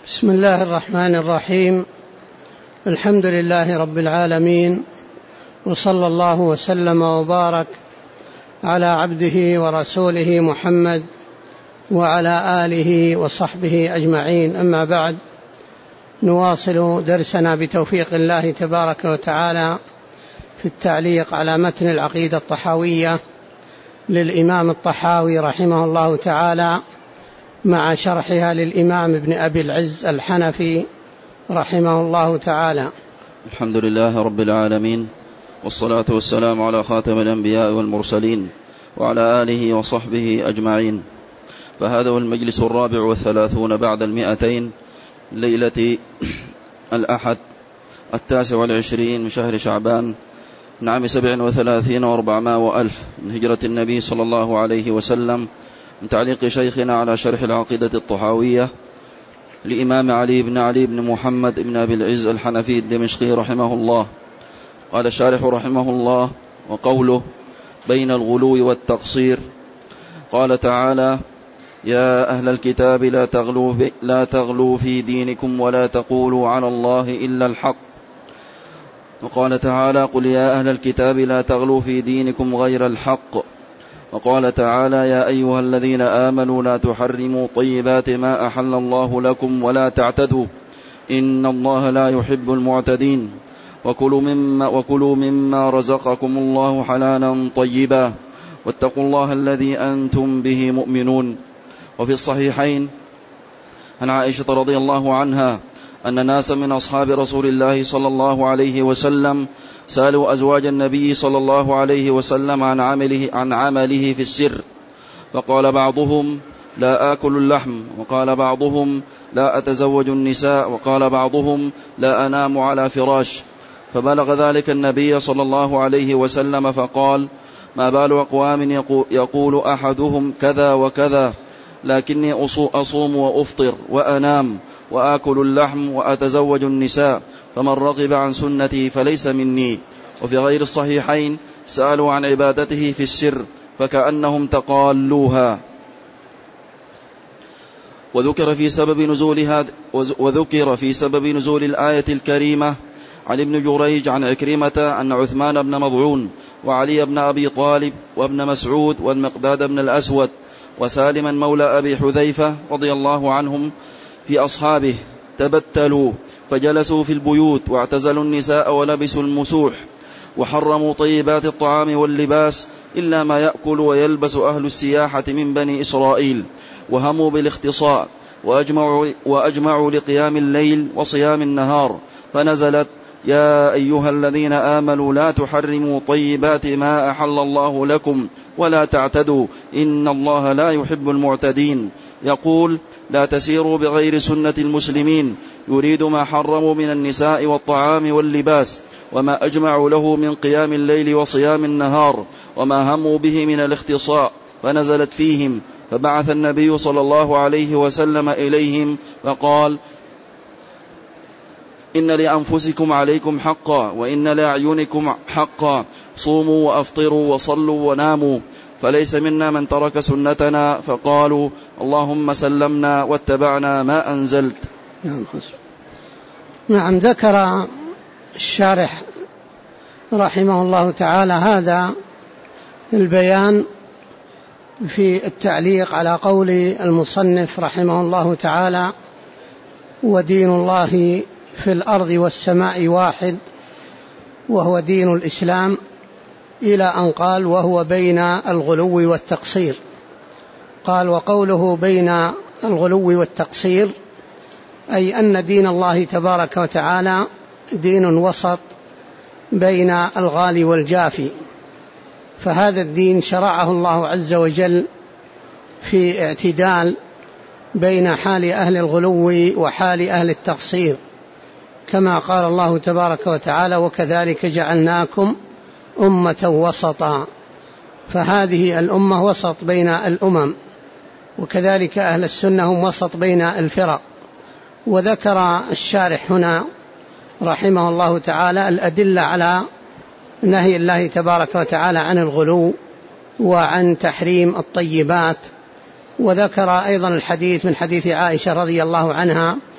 بسم الله الرحمن الرحيم. الحمد لله رب العالمين، وصلى الله وسلم وبارك على عبده ورسوله محمد وعلى آله وصحبه أجمعين. أما بعد، نواصل درسنا بتوفيق الله تبارك وتعالى في التعليق على متن العقيدة الطحاوية للإمام الطحاوي رحمه الله تعالى، مع شرحها للإمام ابن أبي العز الحنفي رحمه الله تعالى. الحمد لله رب العالمين، والصلاة والسلام على خاتم الأنبياء والمرسلين وعلى آله وصحبه أجمعين. فهذا هو المجلس 34 بعد 200 ليلة الأحد 29 من شهر شعبان من عام 37 و400 من هجرة النبي صلى الله عليه وسلم، من تعليق شيخنا على شرح العقيدة الطحاوية لإمام علي بن محمد بن أبي العز الحنفي الدمشقي رحمه الله. قال الشارح رحمه الله: وقوله بين الغلو والتقصير، قال تعالى: يا أهل الكتاب لا تغلوا في دينكم ولا تقولوا على الله إلا الحق. وقال تعالى: قل يا أهل الكتاب لا تغلوا في دينكم غير الحق. وقال تعالى: يا أيها الذين آمنوا لا تحرموا طيبات ما أحل الله لكم ولا تعتدوا إن الله لا يحب المعتدين. وكلوا مما رزقكم الله حلالا طيبا واتقوا الله الذي أنتم به مؤمنون. وفي الصحيحين عن عائشة رضي الله عنها أن ناسا من أصحاب رسول الله صلى الله عليه وسلم سألوا أزواج النبي صلى الله عليه وسلم عن عمله في السر، فقال بعضهم: لا آكل اللحم، وقال بعضهم: لا أتزوج النساء، وقال بعضهم: لا أنام على فراش. فبلغ ذلك النبي صلى الله عليه وسلم فقال: ما بال أقوام يقول أحدهم كذا وكذا، لكني أصوم وأفطر وأنام وآكل اللحم وأتزوج النساء، فمن رغب عن سنتي فليس مني. وفي غير الصحيحين سألوا عن عبادته في السر فكأنهم تقالوها. وذكر في سبب نزول الآية الكريمة عن ابن جريج عن عكرمة أن عثمان بن مضعون وعلي بن أبي طالب وابن مسعود والمقداد بن الأسود وسالما مولى أبي حذيفة رضي الله عنهم في أصحابه تبتلوا فجلسوا في البيوت واعتزلوا النساء ولبسوا المسوح، وحرموا طيبات الطعام واللباس إلا ما يأكل ويلبس أهل السياحة من بني إسرائيل، وهموا بالاختصاء وأجمعوا لقيام الليل وصيام النهار، فنزلت: يا أيها الذين آمنوا لا تحرموا طيبات ما أحل الله لكم ولا تعتدوا إن الله لا يحب المعتدين. يقول: لا تسيروا بغير سنة المسلمين، يريد ما حرموا من النساء والطعام واللباس وما أجمعوا له من قيام الليل وصيام النهار وما هموا به من الاختصاء، فنزلت فيهم، فبعث النبي صلى الله عليه وسلم إليهم فقال: إن لأنفسكم عليكم حقا وإن لأعينكم حقا، صوموا وأفطروا وصلوا وناموا، فليس منا من ترك سنتنا. فقالوا: اللهم سلمنا واتبعنا ما أنزلت. نعم. ذكر الشارح رحمه الله تعالى هذا البيان في التعليق على قول المصنف رحمه الله تعالى: ودين الله في الأرض والسماء واحد وهو دين الإسلام، إلى أن قال: وهو بين الغلو والتقصير. قال: وقوله بين الغلو والتقصير أي أن دين الله تبارك وتعالى دين وسط بين الغالي والجافي، فهذا الدين شرعه الله عز وجل في اعتدال بين حال أهل الغلو وحال أهل التقصير، كما قال الله تبارك وتعالى: وكذلك جعلناكم أمة وسطا. فهذه الأمة وسط بين الأمم، وكذلك أهل السنة هم وسط بين الفرق. وذكر الشارح هنا رحمه الله تعالى الأدلة على نهي الله تبارك وتعالى عن الغلو وعن تحريم الطيبات، وذكر أيضا الحديث من حديث عائشة رضي الله عنها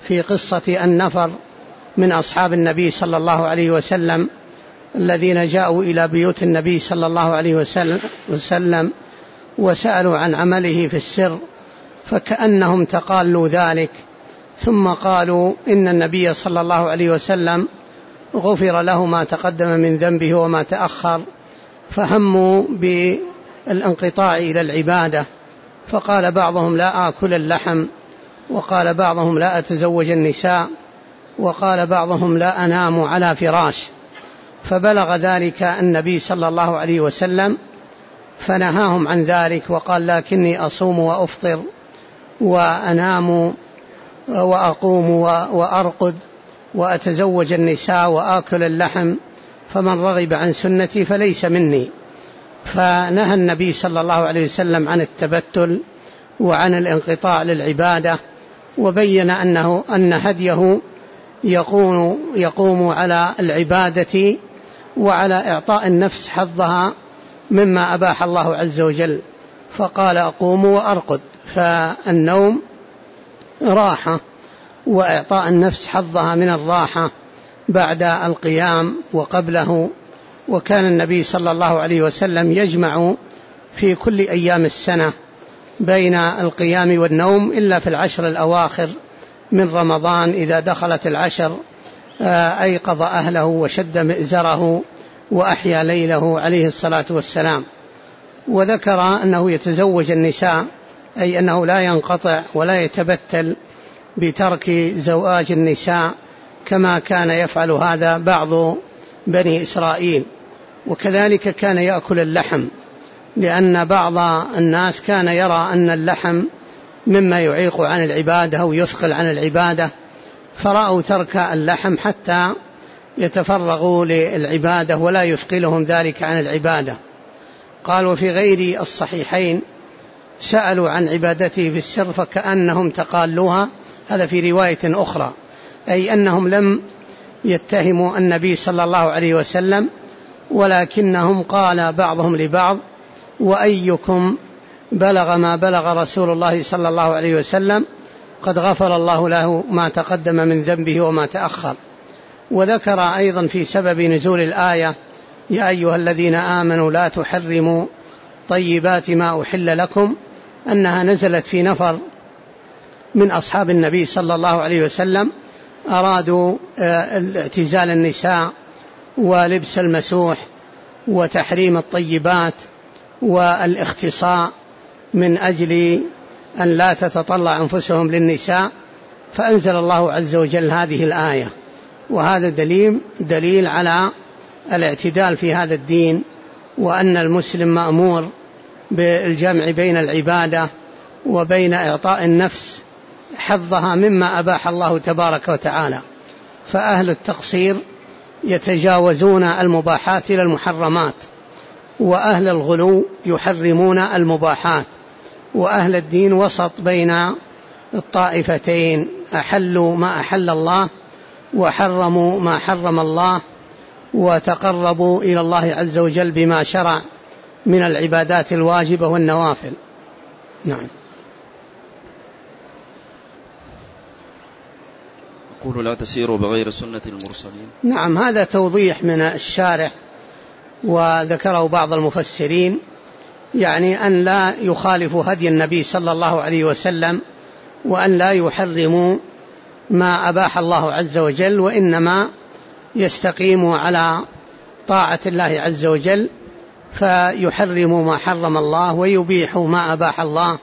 في قصة النفر من أصحاب النبي صلى الله عليه وسلم الذين جاءوا إلى بيوت النبي صلى الله عليه وسلم وسألوا عن عمله في السر، فكأنهم تقالوا ذلك، ثم قالوا إن النبي صلى الله عليه وسلم غفر له ما تقدم من ذنبه وما تأخر، فهموا بالانقطاع إلى العبادة، فقال بعضهم لا آكل اللحم، وقال بعضهم لا أتزوج النساء، وقال بعضهم لا أنام على فراش. فبلغ ذلك النبي صلى الله عليه وسلم فنهاهم عن ذلك وقال لكني أصوم وأفطر وأنام وأقوم وأرقد وأتزوج النساء وآكل اللحم، فمن رغب عن سنتي فليس مني. فنهى النبي صلى الله عليه وسلم عن التبتل وعن الانقطاع للعبادة، وبين أن هديه يقوم على العبادة وعلى إعطاء النفس حظها مما أباح الله عز وجل، فقال أقوم وأرقد، فالنوم راحة وإعطاء النفس حظها من الراحة بعد القيام وقبله. وكان النبي صلى الله عليه وسلم يجمع في كل أيام السنة بين القيام والنوم إلا في العشر الأواخر من رمضان، إذا دخلت العشر أيقظ أهله وشد مئزره وأحيا ليله عليه الصلاة والسلام. وذكر أنه يتزوج النساء، أي أنه لا ينقطع ولا يتبتل بترك زواج النساء كما كان يفعل هذا بعض بني إسرائيل. وكذلك كان يأكل اللحم، لأن بعض الناس كان يرى أن اللحم مما يعيق عن العبادة أو يثقل عن العبادة، فرأوا ترك اللحم حتى يتفرغوا للعبادة ولا يثقلهم ذلك عن العبادة. قال وفي غير الصحيحين سألوا عن عبادته في السر فكأنهم تقالوها، هذا في رواية أخرى، أي أنهم لم يتهموا النبي صلى الله عليه وسلم، ولكنهم قال بعضهم لبعض وأيكم بلغ ما بلغ رسول الله صلى الله عليه وسلم قد غفر الله له ما تقدم من ذنبه وما تأخر. وذكر أيضا في سبب نزول الآية يا أيها الذين آمنوا لا تحرموا طيبات ما أحل لكم، أنها نزلت في نفر من أصحاب النبي صلى الله عليه وسلم أرادوا اعتزال النساء ولبس المسوح وتحريم الطيبات والاختصاء من أجل أن لا تتطلع أنفسهم للنساء، فأنزل الله عز وجل هذه الآية. وهذا دليل على الاعتدال في هذا الدين، وأن المسلم مأمور بالجمع بين العبادة وبين إعطاء النفس حظها مما أباح الله تبارك وتعالى. فأهل التقصير يتجاوزون المباحات إلى المحرمات، وأهل الغلو يحرمون المباحات، وأهل الدين وسط بين الطائفتين، أحلوا ما أحل الله وحرموا ما حرم الله، وتقربوا إلى الله عز وجل بما شرع من العبادات الواجبة والنوافل. نعم. يقول لا تسيروا بغير سنة المرسلين. نعم، هذا توضيح من الشارح، وذكره بعض المفسرين، يعني أن لا يخالفوا هدي النبي صلى الله عليه وسلم، وأن لا يحرموا ما أباح الله عز وجل، وإنما يستقيموا على طاعة الله عز وجل، فيحرموا ما حرم الله ويبيحوا ما أباح الله.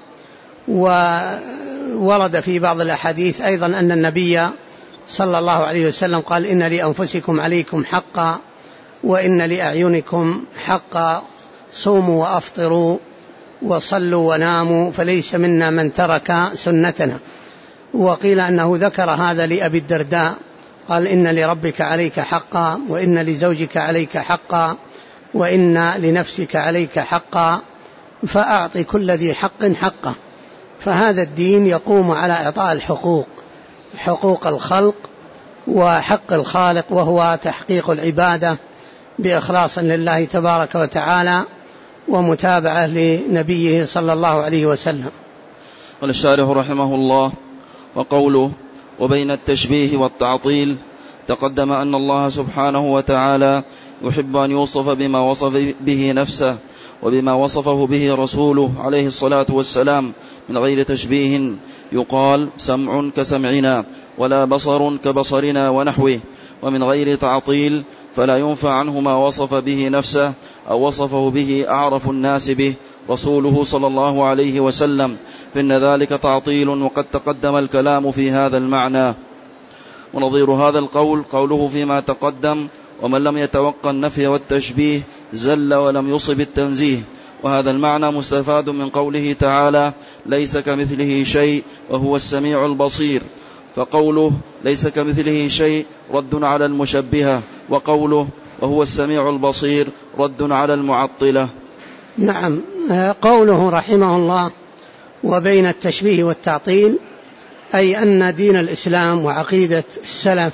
وورد في بعض الأحاديث أيضا أن النبي صلى الله عليه وسلم قال إن لأنفسكم عليكم حقا وإن لأعينكم حقا، صوموا وأفطروا وصلوا وناموا فليس منا من ترك سنتنا. وقيل أنه ذكر هذا لأبي الدرداء، قال إن لربك عليك حقا وإن لزوجك عليك حقا وإن لنفسك عليك حقا، فأعط كل ذي حق حقه. فهذا الدين يقوم على إعطاء الحقوق، حقوق الخلق وحق الخالق، وهو تحقيق العبادة بإخلاص لله تبارك وتعالى ومتابعة لنبيه صلى الله عليه وسلم. قال الشارح رحمه الله: وقوله وبين التشبيه والتعطيل. تقدم أن الله سبحانه وتعالى يحب أن يوصف بما وصف به نفسه وبما وصفه به رسوله عليه الصلاة والسلام من غير تشبيه، يقال سمع كسمعنا ولا بصر كبصرنا ونحوه، ومن غير تعطيل، فلا ينفع عنه ما وصف به نفسه أو وصفه به أعرف الناس به رسوله صلى الله عليه وسلم، فإن ذلك تعطيل، وقد تقدم الكلام في هذا المعنى. ونظير هذا القول قوله فيما تقدم: ومن لم يتوقع النفي والتشبيه زل ولم يصب التنزيه. وهذا المعنى مستفاد من قوله تعالى: ليس كمثله شيء وهو السميع البصير، فقوله ليس كمثله شيء رد على المشبهة، وقوله وهو السميع البصير رد على المعطلة. نعم، قوله رحمه الله وبين التشبيه والتعطيل، أي أن دين الإسلام وعقيدة السلف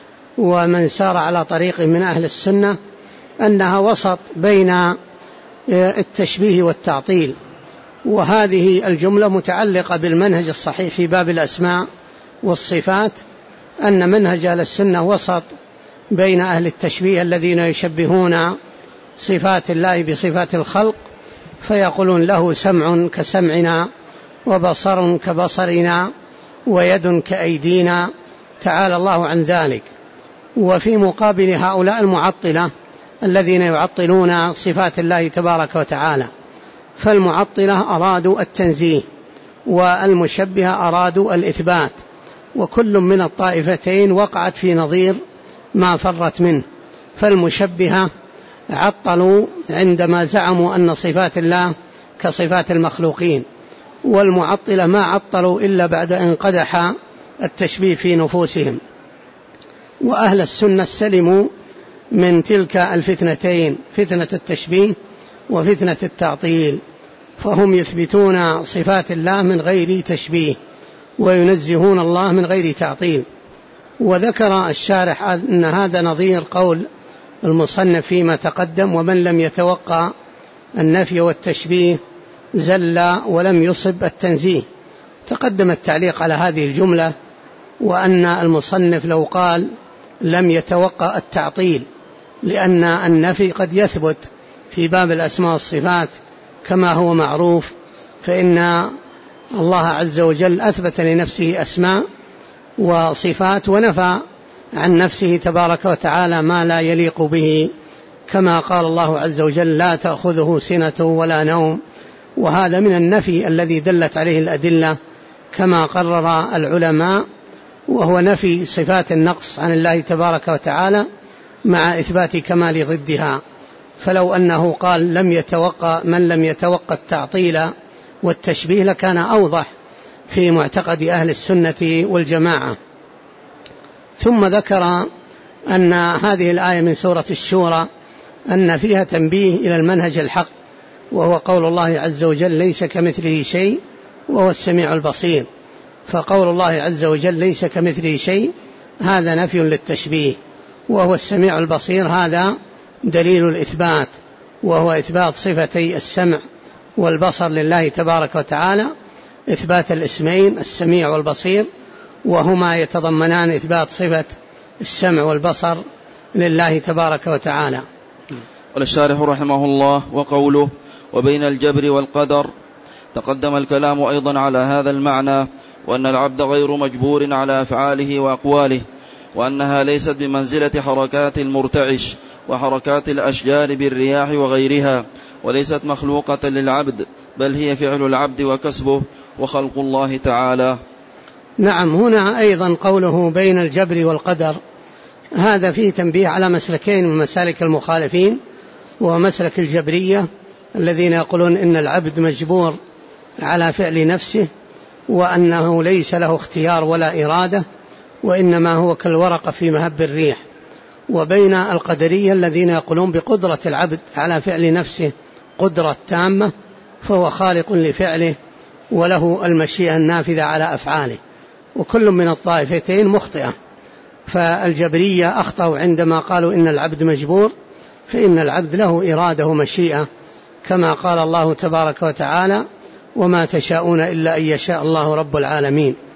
ومن سار على طريق من أهل السنة أنها وسط بين التشبيه والتعطيل. وهذه الجملة متعلقة بالمنهج الصحيح في باب الأسماء والصفات، أن منهج أهل السنة وسط بين أهل التشبيه الذين يشبهون صفات الله بصفات الخلق، فيقولون له سمع كسمعنا وبصر كبصرنا ويد كأيدينا، تعالى الله عن ذلك. وفي مقابل هؤلاء المعطلة الذين يعطلون صفات الله تبارك وتعالى، فالمعطلة أرادوا التنزيه والمشبهة أرادوا الإثبات، وكل من الطائفتين وقعت في نظير ما فرت منه. فالمشبهة عطلوا عندما زعموا أن صفات الله كصفات المخلوقين، والمعطلة ما عطلوا إلا بعد أن قدح التشبيه في نفوسهم. وأهل السنة سلموا من تلك الفتنتين، فتنة التشبيه وفتنة التعطيل، فهم يثبتون صفات الله من غير تشبيه وينزهون الله من غير تعطيل. وذكر الشارح أن هذا نظير قول المصنف فيما تقدم: ومن لم يتوقع النفي والتشبيه زل ولم يصب التنزيه. تقدم التعليق على هذه الجملة، وأن المصنف لو قال لم يتوقع التعطيل، لأن النفي قد يثبت في باب الأسماء والصفات كما هو معروف، فإن الله عز وجل أثبت لنفسه أسماء وصفات ونفى عن نفسه تبارك وتعالى ما لا يليق به، كما قال الله عز وجل: لا تأخذه سنة ولا نوم. وهذا من النفي الذي دلت عليه الأدلة كما قرر العلماء، وهو نفي صفات النقص عن الله تبارك وتعالى مع إثبات كمال ضدها. فلو أنه قال من لم يتوقع التعطيل والتشبيه لكان أوضح في معتقد أهل السنة والجماعة. ثم ذكر أن هذه الآية من سورة الشورى أن فيها تنبيه إلى المنهج الحق، وهو قول الله عز وجل: ليس كمثله شيء وهو السميع البصير. فقول الله عز وجل ليس كمثله شيء هذا نفي للتشبيه، وهو السميع البصير هذا دليل الإثبات، وهو إثبات صفتي السمع والبصر لله تبارك وتعالى، إثبات الاسمين السميع والبصير، وهما يتضمنان إثبات صفة السمع والبصر لله تبارك وتعالى. قال الشارح رحمه الله: وقوله وبين الجبر والقدر، تقدم الكلام أيضا على هذا المعنى، وأن العبد غير مجبور على أفعاله وأقواله، وأنها ليست بمنزلة حركات المرتعش وحركات الأشجار بالرياح وغيرها، وليست مخلوقة للعبد، بل هي فعل العبد وكسبه وخلق الله تعالى. نعم، هنا أيضا قوله بين الجبر والقدر، هذا فيه تنبيه على مسلكين من مسالك المخالفين، ومسلك الجبرية الذين يقولون إن العبد مجبور على فعل نفسه، وأنه ليس له اختيار ولا إرادة، وإنما هو كالورقة في مهب الريح. وبين القدرية الذين يقولون بقدرة العبد على فعل نفسه قدرة تامة، فهو خالق لفعله وله المشيئة النافذة على أفعاله. وكل من الطائفتين مخطئة. فالجبرية أخطأوا عندما قالوا إن العبد مجبور، فإن العبد له إرادة ومشيئة، كما قال الله تبارك وتعالى: وما تشاءون إلا أن يشاء الله رب العالمين.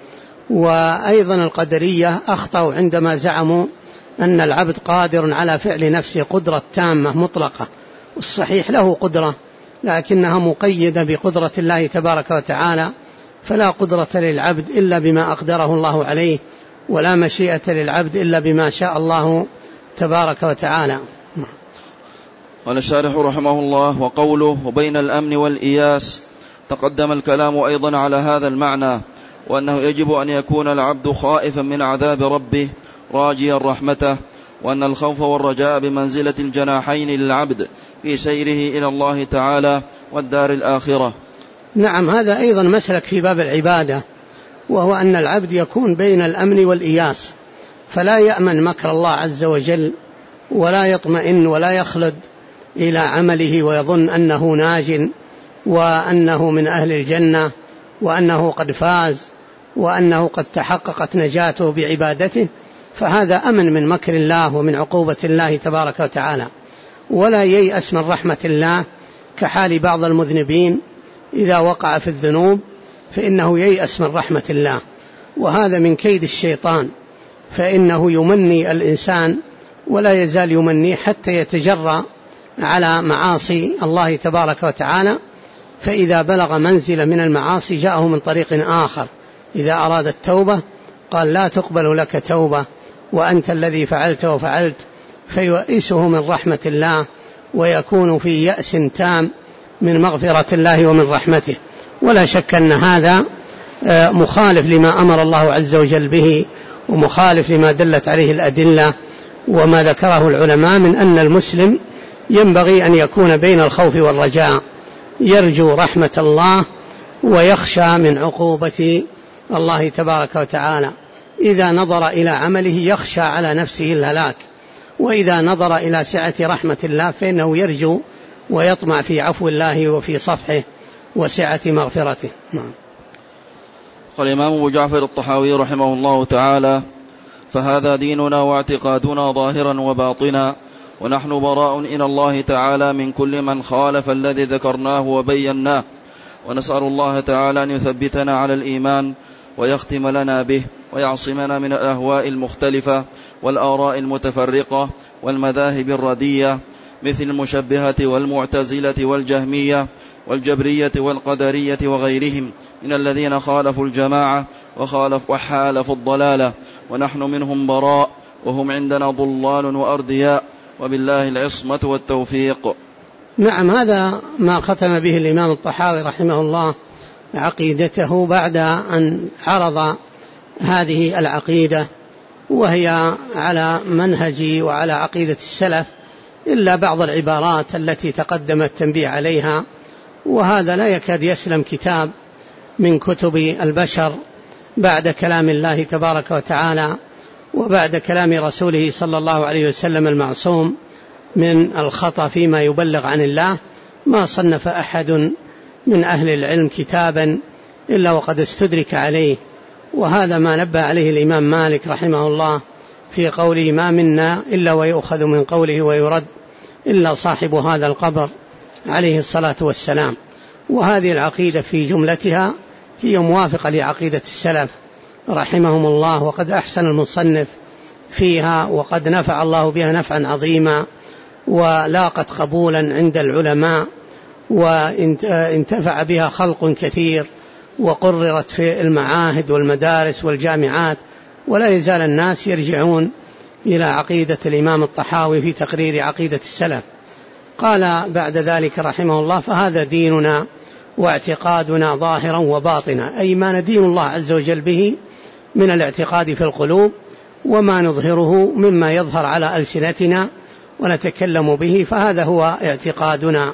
وأيضا القدرية أخطأوا عندما زعموا أن العبد قادر على فعل نفسه قدرة تامة مطلقة. الصحيح له قدرة لكنها مقيدة بقدرة الله تبارك وتعالى، فلا قدرة للعبد إلا بما أقدره الله عليه، ولا مشيئة للعبد إلا بما شاء الله تبارك وتعالى. قال الشارح رحمه الله: وقوله وبين الأمن والإياس، تقدم الكلام أيضا على هذا المعنى، وأنه يجب أن يكون العبد خائفا من عذاب ربه راجيا رحمته، وأن الخوف والرجاء بمنزلة الجناحين للعبد في سيره إلى الله تعالى والدار الآخرة. نعم، هذا أيضا مسلك في باب العبادة، وهو أن العبد يكون بين الأمن والإياس، فلا يأمن مكر الله عز وجل، ولا يطمئن ولا يخلد إلى عمله ويظن أنه ناج وأنه من أهل الجنة وأنه قد فاز وأنه قد تحققت نجاته بعبادته، فهذا أمن من مكر الله ومن عقوبة الله تبارك وتعالى. ولا ييأس من رحمة الله كحال بعض المذنبين إذا وقع في الذنوب فإنه ييأس من رحمة الله، وهذا من كيد الشيطان، فإنه يمني الإنسان ولا يزال يمني حتى يتجرأ على معاصي الله تبارك وتعالى، فإذا بلغ منزل من المعاصي جاءه من طريق آخر. إذا أراد التوبة قال لا تقبل لك توبة وأنت الذي فعلت وفعلت، فيؤسه من رحمة الله ويكون في يأس تام من مغفرة الله ومن رحمته. ولا شك أن هذا مخالف لما أمر الله عز وجل به، ومخالف لما دلت عليه الأدلة وما ذكره العلماء من أن المسلم ينبغي أن يكون بين الخوف والرجاء، يرجو رحمة الله ويخشى من عقوبة الله تبارك وتعالى. إذا نظر إلى عمله يخشى على نفسه الهلاك، وإذا نظر إلى سعة رحمة الله فإنه يرجو ويطمع في عفو الله وفي صفحه وسعة مغفرته. قال الإمام أبو جعفر الطحاوي رحمه الله تعالى: فهذا ديننا واعتقادنا ظاهرا وباطنا، ونحن براء إلى الله تعالى من كل من خالف الذي ذكرناه وبيناه، ونسأل الله تعالى أن يثبتنا على الإيمان ويختم لنا به، ويعصمنا من الأهواء المختلفة والآراء المتفرقة والمذاهب الردية مثل المشبهة والمعتزلة والجهمية والجبرية والقدرية وغيرهم من الذين خالفوا الجماعة وحالفوا الضلالة، ونحن منهم براء، وهم عندنا ضلال وأردياء، وبالله العصمة والتوفيق. نعم، هذا ما ختم به الإمام الطحاوي رحمه الله عقيدته بعد أن عرض هذه العقيدة، وهي على منهج وعلى عقيدة السلف، إلا بعض العبارات التي تقدم التنبيه عليها، وهذا لا يكاد يسلم كتاب من كتب البشر بعد كلام الله تبارك وتعالى وبعد كلام رسوله صلى الله عليه وسلم المعصوم من الخطأ فيما يبلغ عن الله. ما صنف أحد من أهل العلم كتابا إلا وقد استدرك عليه، وهذا ما نبه عليه الإمام مالك رحمه الله في قوله: ما منا إلا ويؤخذ من قوله ويرد إلا صاحب هذا القبر عليه الصلاة والسلام. وهذه العقيدة في جملتها هي موافقة لعقيدة السلف رحمهم الله، وقد أحسن المصنف فيها، وقد نفع الله بها نفعا عظيما، ولاقت قبولا عند العلماء، وانتفع بها خلق كثير، وقررت في المعاهد والمدارس والجامعات، ولا يزال الناس يرجعون إلى عقيدة الإمام الطحاوي في تقرير عقيدة السلف. قال بعد ذلك رحمه الله: فهذا ديننا واعتقادنا ظاهرا وباطنا، أي ما ندين الله عز وجل به من الاعتقاد في القلوب، وما نظهره مما يظهر على ألسنتنا ونتكلم به، فهذا هو اعتقادنا.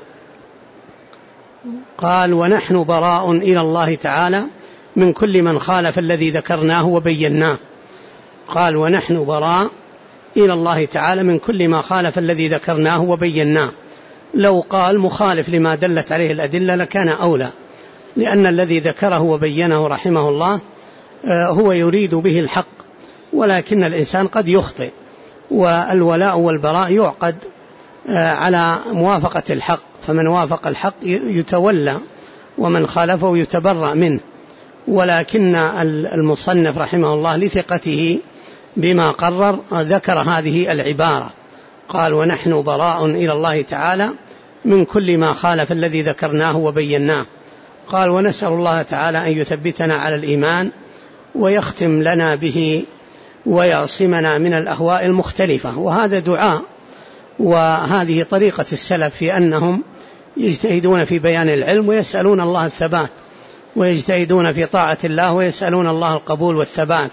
قال: ونحن براء إلى الله تعالى من كل من خالف الذي ذكرناه وبيناه. قال: ونحن براء إلى الله تعالى من كل ما خالف الذي ذكرناه وبيناه. لو قال مخالف لما دلت عليه الأدلة لكان أولى، لأن الذي ذكره وبينه رحمه الله هو يريد به الحق، ولكن الإنسان قد يخطئ، والولاء والبراء يعقد على موافقة الحق، فمن وافق الحق يتولى، ومن خالفه يتبرأ منه. ولكن المصنف رحمه الله لثقته بما قرر ذكر هذه العبارة، قال: ونحن براء إلى الله تعالى من كل ما خالف الذي ذكرناه وبيناه. قال: ونسأل الله تعالى أن يثبتنا على الإيمان ويختم لنا به ويعصمنا من الأهواء المختلفة. وهذا دعاء، وهذه طريقة السلف في أنهم يجتهدون في بيان العلم ويسألون الله الثبات، ويجتهدون في طاعة الله ويسألون الله القبول والثبات.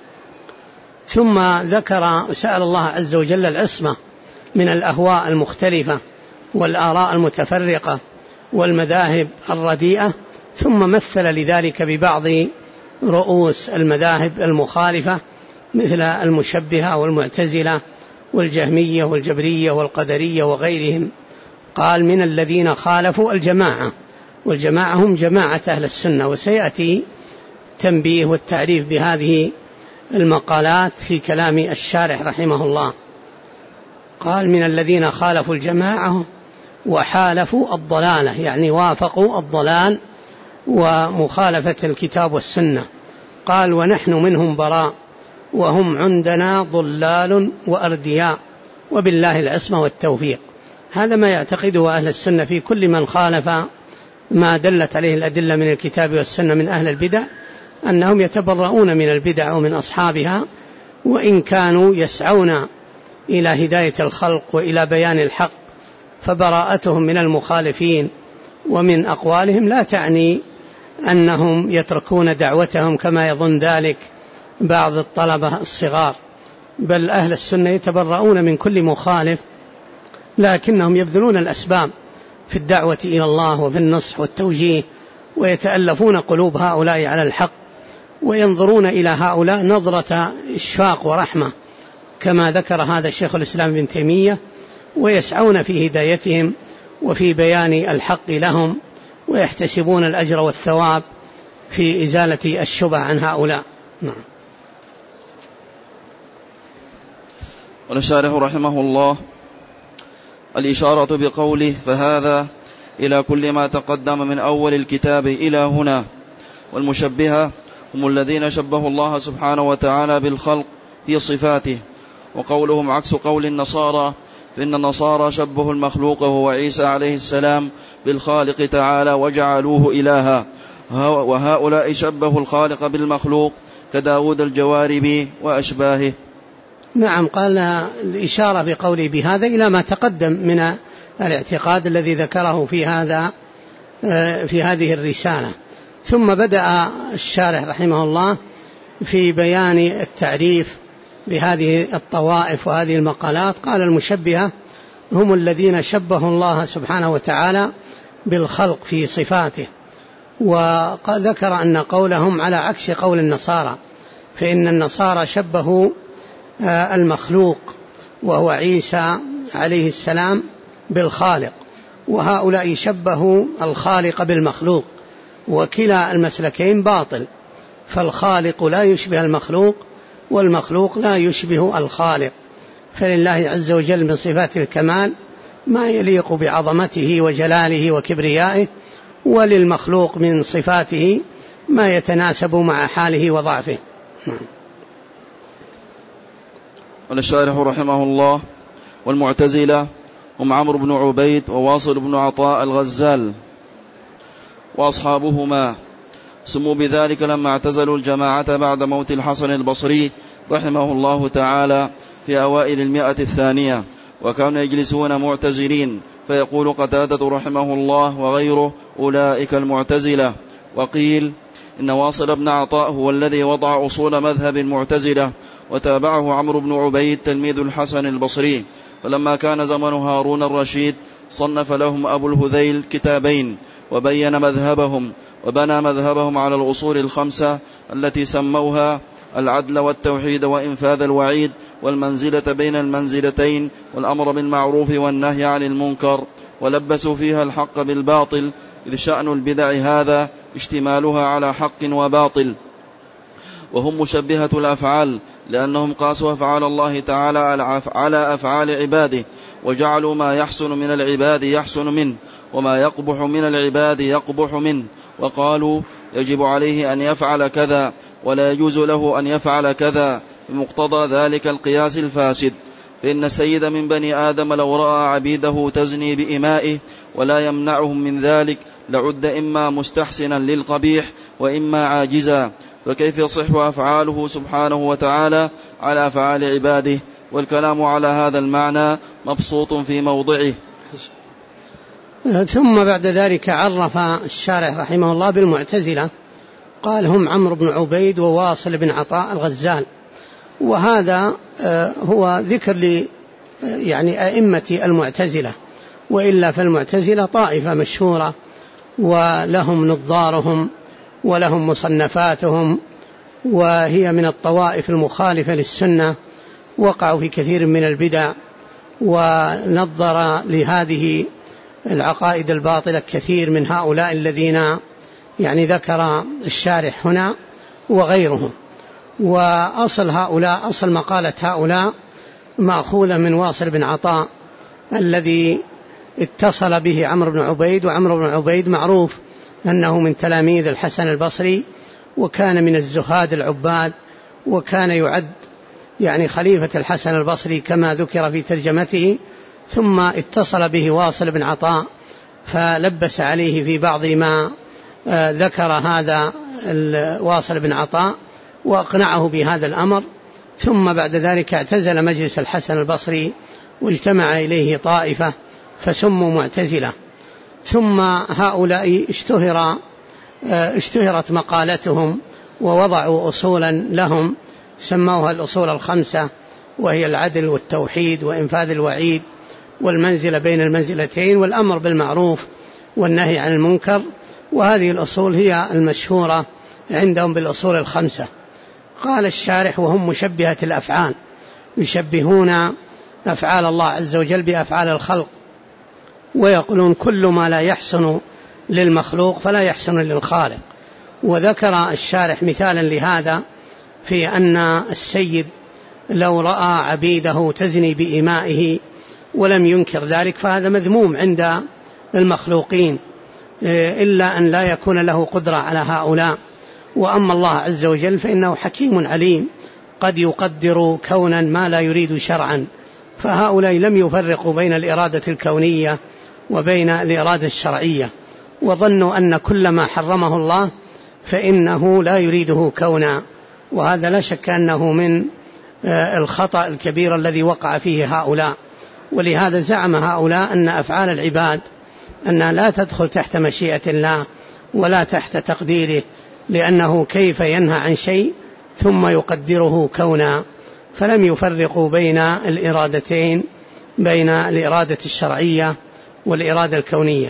ثم سأل الله عز وجل العصمة من الأهواء المختلفة والآراء المتفرقة والمذاهب الرديئة، ثم مثل لذلك ببعض رؤوس المذاهب المخالفة مثل المشبهة والمعتزلة والجهمية والجبرية والقدرية وغيرهم. قال: من الذين خالفوا الجماعة، والجماعة هم جماعة أهل السنة، وسيأتي تنبيه والتعريف بهذه المقالات في كلام الشارح رحمه الله. قال: من الذين خالفوا الجماعة وحالفوا الضلالة، يعني وافقوا الضلال ومخالفة الكتاب والسنة. قال: ونحن منهم براء وهم عندنا ضلال وأردياء وبالله العصمة والتوفيق. هذا ما يعتقده أهل السنة في كل من خالف ما دلت عليه الأدلة من الكتاب والسنة من أهل البدع، أنهم يتبرؤون من البدع ومن أصحابها، وإن كانوا يسعون إلى هداية الخلق وإلى بيان الحق، فبراءتهم من المخالفين ومن أقوالهم لا تعني أنهم يتركون دعوتهم كما يظن ذلك بعض الطلبة الصغار، بل أهل السنة يتبرؤون من كل مخالف، لكنهم يبذلون الأسباب في الدعوة إلى الله وفي النصح والتوجيه، ويتألفون قلوب هؤلاء على الحق، وينظرون إلى هؤلاء نظرة إشفاق ورحمة كما ذكر هذا الشيخ الإسلام ابن تيمية، ويسعون في هدايتهم وفي بيان الحق لهم، ويحتسبون الأجر والثواب في إزالة الشبه عن هؤلاء. نعم. والشارح رحمه الله الإشارة بقوله: فهذا إلى كل ما تقدم من أول الكتاب إلى هنا. والمشبهة هم الذين شبهوا الله سبحانه وتعالى بالخلق في صفاته، وقولهم عكس قول النصارى، فإن النصارى شبهوا المخلوق وهو عيسى عليه السلام بالخالق تعالى وجعلوه إلها، وهؤلاء شبهوا الخالق بالمخلوق كداود الجواربي وأشباهه. نعم. قال الإشارة بقوله بهذا إلى ما تقدم من الاعتقاد الذي ذكره في هذه الرسالة. ثم بدأ الشارح رحمه الله في بيان التعريف بهذه الطوائف وهذه المقالات. قال: المشبهة هم الذين شبهوا الله سبحانه وتعالى بالخلق في صفاته، وذكر أن قولهم على عكس قول النصارى، فإن النصارى شبهوا المخلوق وهو عيسى عليه السلام بالخالق، وهؤلاء شبهوا الخالق بالمخلوق، وكلا المسلكين باطل، فالخالق لا يشبه المخلوق والمخلوق لا يشبه الخالق، فلله عز وجل من صفات الكمال ما يليق بعظمته وجلاله وكبريائه، وللمخلوق من صفاته ما يتناسب مع حاله وضعفه. والشارح رحمه الله: والمعتزلة هم عمرو بن عبيد وواصل بن عطاء الغزال وأصحابهما، سموا بذلك لما اعتزلوا الجماعة بعد موت الحسن البصري رحمه الله تعالى في أوائل 100 وكانوا يجلسون معتزلين، فيقول قتادة رحمه الله وغيره: أولئك المعتزلة. وقيل إن واصل بن عطاء هو الذي وضع أصول مذهب المعتزلة، وتابعه عمرو بن عبيد تلميذ الحسن البصري، فلما كان زمن هارون الرشيد صنف لهم أبو الهذيل كتابين وبين مذهبهم، وبنى مذهبهم على الأصول 5 التي سموها العدل والتوحيد وإنفاذ الوعيد والمنزلة بين المنزلتين والأمر بالمعروف والنهي عن المنكر، ولبسوا فيها الحق بالباطل، إذ شأن البدع هذا اشتمالها على حق وباطل. وهم مشبهة الأفعال، لأنهم قاسوا أفعال الله تعالى على أفعال عباده، وجعلوا ما يحسن من العباد يحسن منه، وما يقبح من العباد يقبح منه، وقالوا يجب عليه أن يفعل كذا ولا يجوز له أن يفعل كذا بمقتضى ذلك القياس الفاسد. فإن السيد من بني آدم لو رأى عبيده تزني بإمائه ولا يمنعهم من ذلك لعد إما مستحسنا للقبيح وإما عاجزا، فكيف يصح أفعاله سبحانه وتعالى على أفعال عباده؟ والكلام على هذا المعنى مبسوط في موضعه. ثم بعد ذلك عرف الشارح رحمه الله بالمعتزلة، قال هم عمرو بن عبيد وواصل بن عطاء الغزال. وهذا هو ذكر يعني أئمة المعتزلة، وإلا فالمعتزلة طائفة مشهورة ولهم نظارهم ولهم مصنفاتهم، وهي من الطوائف المخالفة للسنة، وقعوا في كثير من البدع ونظر لهذه العقائد الباطلة كثير من هؤلاء الذين يعني ذكر الشارح هنا وغيرهم. وأصل هؤلاء، أصل مقالة هؤلاء مأخوذة من واصل بن عطاء الذي اتصل به عمرو بن عبيد، وعمرو بن عبيد معروف أنه من تلاميذ الحسن البصري، وكان من الزهاد العباد، وكان يعد يعني خليفة الحسن البصري كما ذكر في ترجمته. ثم اتصل به واصل بن عطاء فلبس عليه في بعض ما ذكر هذا واصل بن عطاء وأقنعه بهذا الأمر. ثم بعد ذلك اعتزل مجلس الحسن البصري واجتمع إليه طائفة فسموا معتزلة. ثم هؤلاء اشتهرت مقالتهم ووضعوا أصولا لهم سموها الأصول الخمسة، وهي العدل والتوحيد وإنفاذ الوعيد والمنزلة بين المنزلتين والأمر بالمعروف والنهي عن المنكر. وهذه الأصول هي المشهورة عندهم بالأصول الخمسة. قال الشارح وهم مشبهة الأفعال، يشبهون أفعال الله عز وجل بأفعال الخلق، ويقولون كل ما لا يحسن للمخلوق فلا يحسن للخالق. وذكر الشارح مثالا لهذا في أن السيد لو رأى عبيده تزني بإمائه ولم ينكر ذلك فهذا مذموم عند المخلوقين، إلا أن لا يكون له قدرة على هؤلاء. وأما الله عز وجل فإنه حكيم عليم قد يقدر كونا ما لا يريد شرعا، فهؤلاء لم يفرقوا بين الإرادة الكونية وبين الإرادة الشرعية، وظنوا أن كل ما حرمه الله فإنه لا يريده كونا. وهذا لا شك أنه من الخطأ الكبير الذي وقع فيه هؤلاء. ولهذا زعم هؤلاء أن أفعال العباد أنها لا تدخل تحت مشيئة الله ولا تحت تقديره، لأنه كيف ينهى عن شيء ثم يقدره كونا، فلم يفرقوا بين الإرادتين، بين الإرادة الشرعية والإرادة الكونية.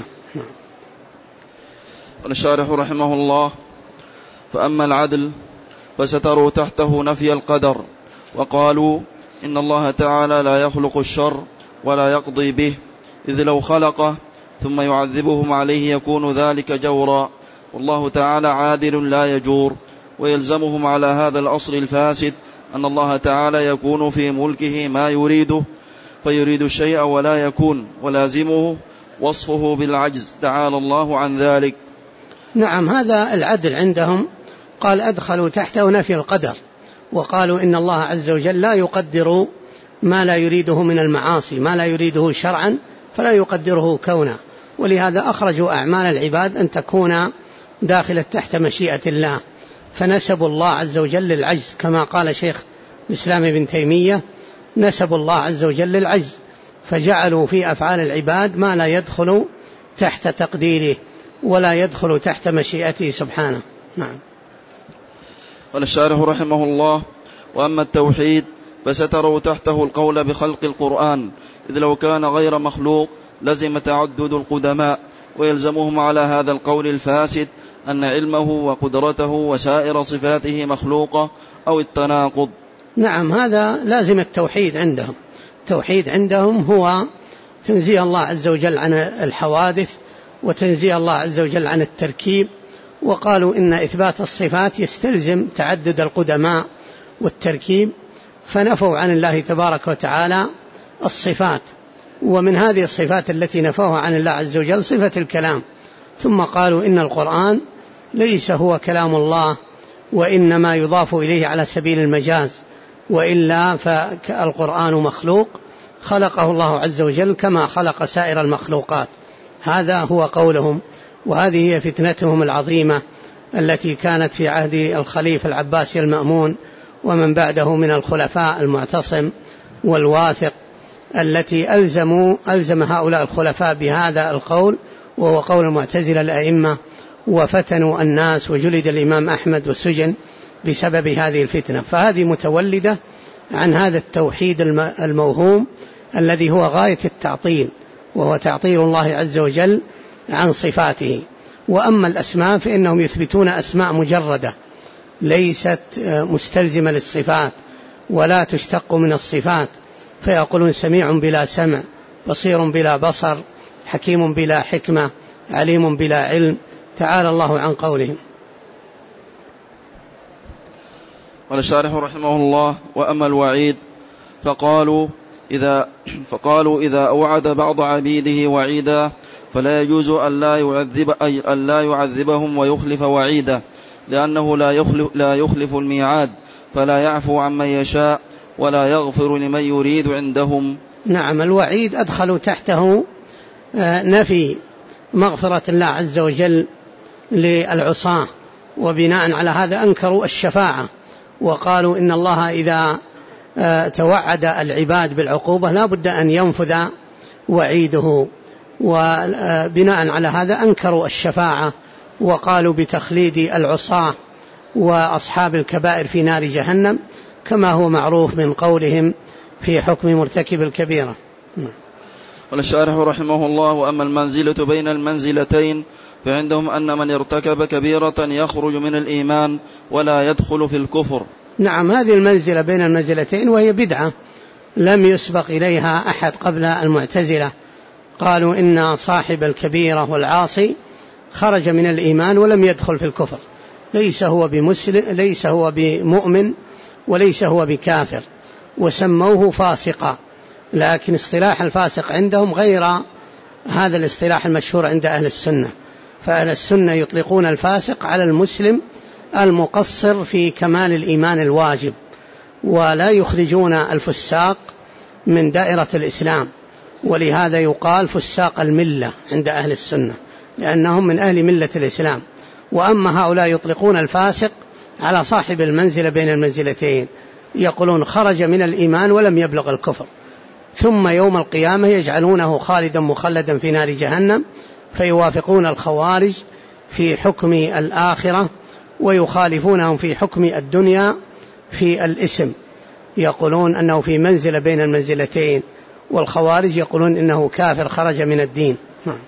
الشارح رحمه الله: فأما العدل فستروا تحته نفي القدر، وقالوا إن الله تعالى لا يخلق الشر ولا يقضي به، إذ لو خلقه ثم يعذبهم عليه يكون ذلك جورا، والله تعالى عادل لا يجور. ويلزمهم على هذا الأصل الفاسد أن الله تعالى يكون في ملكه ما يريده، فيريد الشيء ولا يكون، ولازمه وصفه بالعجز، تعالى الله عن ذلك. نعم، هذا العدل عندهم. قال أدخلوا تحته نفي القدر، وقالوا إن الله عز وجل لا يقدر ما لا يريده من المعاصي، ما لا يريده شرعا فلا يقدره كونا. ولهذا أخرجوا أعمال العباد أن تكون داخلة تحت مشيئة الله، فنسبوا الله عز وجل للعجز، كما قال شيخ الإسلام ابن تيمية: نسبوا الله عز وجل للعجز، فجعلوا في أفعال العباد ما لا يدخل تحت تقديره ولا يدخل تحت مشيئته سبحانه. نعم. قال الشارح رحمه الله: وأما التوحيد فستروا تحته القول بخلق القرآن، إذ لو كان غير مخلوق لزم تعدد القدماء، ويلزمهم على هذا القول الفاسد أن علمه وقدرته وسائر صفاته مخلوقة أو التناقض. نعم، هذا لازم التوحيد عندهم. التوحيد عندهم هو تنزيه الله عز وجل عن الحوادث وتنزيه الله عز وجل عن التركيب. وقالوا إن إثبات الصفات يستلزم تعدد القدماء والتركيب، فنفوا عن الله تبارك وتعالى الصفات. ومن هذه الصفات التي نفوها عن الله عز وجل صفة الكلام. ثم قالوا إن القرآن ليس هو كلام الله، وإنما يضاف إليه على سبيل المجاز، وإلا فالقرآن مخلوق خلقه الله عز وجل كما خلق سائر المخلوقات. هذا هو قولهم، وهذه هي فتنتهم العظيمة التي كانت في عهد الخليفة العباسي المأمون ومن بعده من الخلفاء المعتصم والواثق، التي ألزم هؤلاء الخلفاء بهذا القول، وهو قول المعتزلة الأئمة، وفتنوا الناس، وجلد الإمام أحمد والسجن بسبب هذه الفتنة. فهذه متولدة عن هذا التوحيد الموهوم الذي هو غاية التعطيل، وهو تعطيل الله عز وجل عن صفاته. وأما الأسماء فإنهم يثبتون أسماء مجردة ليست مستلزمة للصفات ولا تشتق من الصفات، فيقولون سميع بلا سمع، بصير بلا بصر، حكيم بلا حكمة، عليم بلا علم. تعالى الله عن قولهم. قال الشارح رحمه الله: وأما الوعيد فقالوا إذا أوعد بعض عبيده وعيدا فلا يجوز أن لا يعذبهم ويخلف وعيده، لأنه لا يخلف الميعاد، فلا يعفو عمن يشاء ولا يغفر لمن يريد عندهم. نعم، الوعيد أدخلوا تحته نفي مغفرة الله عز وجل للعصاة، وبناء على هذا أنكروا الشفاعة، وقالوا إن الله إذا توعد العباد بالعقوبة لا بد أن ينفذ وعيده، وبناء على هذا أنكروا الشفاعة، وقالوا بتخليد العصاة وأصحاب الكبائر في نار جهنم، كما هو معروف من قولهم في حكم مرتكب الكبيرة. قال الشارح رحمه الله: وأما المنزلة بين المنزلتين فعندهم أن من ارتكب كبيرة يخرج من الإيمان ولا يدخل في الكفر. نعم، هذه المنزلة بين المنزلتين، وهي بدعة لم يسبق إليها أحد قبل المعتزلة. قالوا إن صاحب الكبيرة والعاصي خرج من الإيمان ولم يدخل في الكفر، ليس هو بمسلم، ليس هو بمؤمن، وليس هو بكافر، وسموه فاسقا، لكن اصطلاح الفاسق عندهم غير هذا الاصطلاح المشهور عند أهل السنة. فأهل السنة يطلقون الفاسق على المسلم المقصر في كمال الإيمان الواجب، ولا يخرجون الفساق من دائرة الإسلام، ولهذا يقال فساق الملة عند أهل السنة، لأنهم من أهل ملة الإسلام. وأما هؤلاء يطلقون الفاسق على صاحب المنزلة بين المنزلتين، يقولون خرج من الإيمان ولم يبلغ الكفر، ثم يوم القيامة يجعلونه خالدا مخلدا في نار جهنم، فيوافقون الخوارج في حكم الآخرة ويخالفونهم في حكم الدنيا في الاسم، يقولون أنه في منزلة بين المنزلتين، والخوارج يقولون إنه كافر خرج من الدين.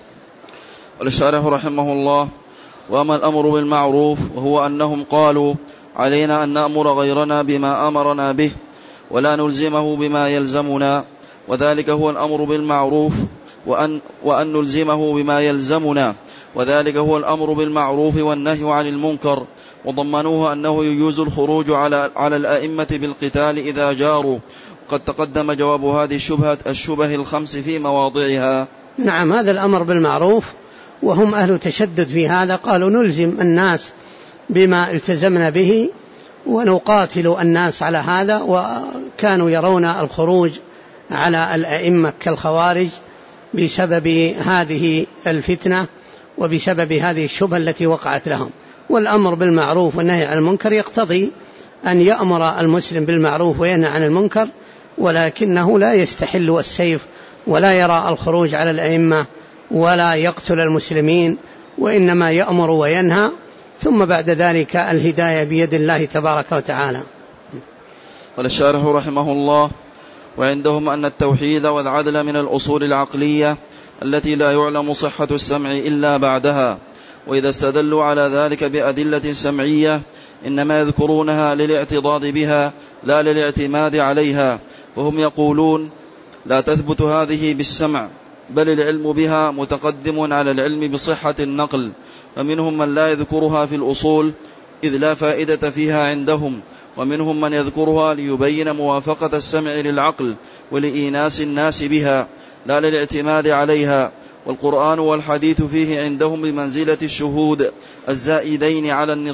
والشارح رحمه الله: وأما الأمر بالمعروف وهو أنهم قالوا علينا أن نأمر غيرنا بما أمرنا به ولا نلزمه بما يلزمنا، وذلك هو الأمر بالمعروف، وأن نلزمه بما يلزمنا، وذلك هو الأمر بالمعروف والنهي عن المنكر. وضمنوه أنه يجوز الخروج على الأئمة بالقتال إذا جاروا. قد تقدم جواب هذه الشبه الخمس في مواضعها. نعم، هذا الأمر بالمعروف، وهم أهل تشدد في هذا، قالوا نلزم الناس بما التزمنا به ونقاتل الناس على هذا، وكانوا يرون الخروج على الأئمة كالخوارج بسبب هذه الفتنة وبسبب هذه الشبهة التي وقعت لهم. والأمر بالمعروف والنهي عن المنكر يقتضي أن يأمر المسلم بالمعروف وينهى عن المنكر، ولكنه لا يستحل السيف ولا يرى الخروج على الأئمة ولا يقتل المسلمين، وإنما يأمر وينهى، ثم بعد ذلك الهداية بيد الله تبارك وتعالى. قال الشارح رحمه الله: وعندهم أن التوحيد والعدل من الأصول العقلية التي لا يعلم صحة السمع إلا بعدها، وإذا استدلوا على ذلك بأدلة سمعية إنما يذكرونها للاعتضاد بها لا للاعتماد عليها، وهم يقولون لا تثبت هذه بالسمع، بل العلم بها متقدم على العلم بصحة النقل. ومنهم من لا يذكرها في الأصول إذ لا فائدة فيها عندهم، ومنهم من يذكرها ليبين موافقة السمع للعقل ولإيناس الناس بها لا للاعتماد عليها. والقرآن والحديث فيه عندهم بمنزلة الشهود الزائدين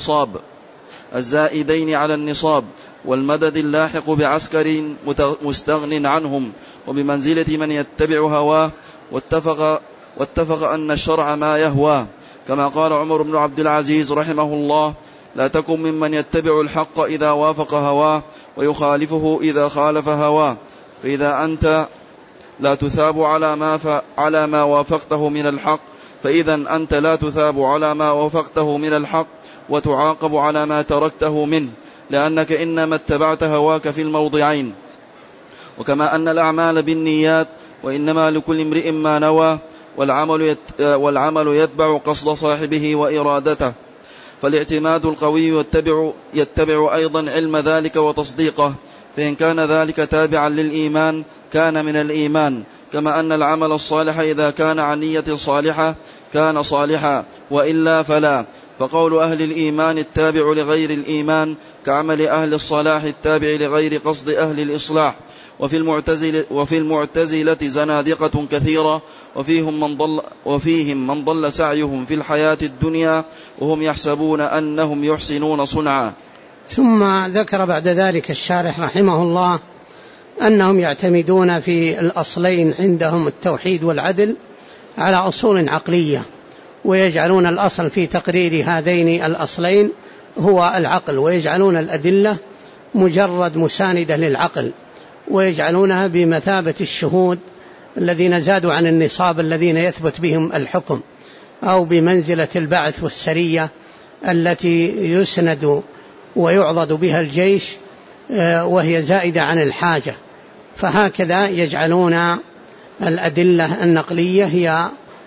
على النصاب والمدد اللاحق بعسكر مستغن عنهم، وبمنزلة من يتبع هواه واتفق أن الشرع ما يهواه، كما قال عمر بن عبد العزيز رحمه الله: لا تكن ممن يتبع الحق إذا وافق هواه ويخالفه إذا خالف هواه، فإذا أنت لا تثاب على ما وافقته من الحق، فإذا أنت لا تثاب على ما وافقته من الحق وتعاقب على ما تركته منه، لأنك إنما اتبعت هواك في الموضعين. وكما أن الأعمال بالنيات وإنما لكل امرئ ما نوى، والعمل يتبع قصد صاحبه وإرادته، فالاعتماد القوي يتبع أيضا علم ذلك وتصديقه، فإن كان ذلك تابعا للإيمان كان من الإيمان، كما أن العمل الصالح إذا كان عن نية صالحة كان صالحا، وإلا فلا. فقول أهل الإيمان التابع لغير الإيمان كعمل أهل الصلاح التابع لغير قصد أهل الإصلاح. وفي المعتزلة زنادقة كثيرة، وفيهم من ضل سعيهم في الحياة الدنيا وهم يحسبون أنهم يحسنون صنعا. ثم ذكر بعد ذلك الشارح رحمه الله أنهم يعتمدون في الأصلين عندهم التوحيد والعدل على أصول عقلية، ويجعلون الأصل في تقرير هذين الأصلين هو العقل، ويجعلون الأدلة مجرد مساندة للعقل، ويجعلونها بمثابة الشهود الذين زادوا عن النصاب الذين يثبت بهم الحكم، أو بمنزلة البعث والسرية التي يسند ويعضد بها الجيش وهي زائدة عن الحاجة. فهكذا يجعلون الأدلة النقلية هي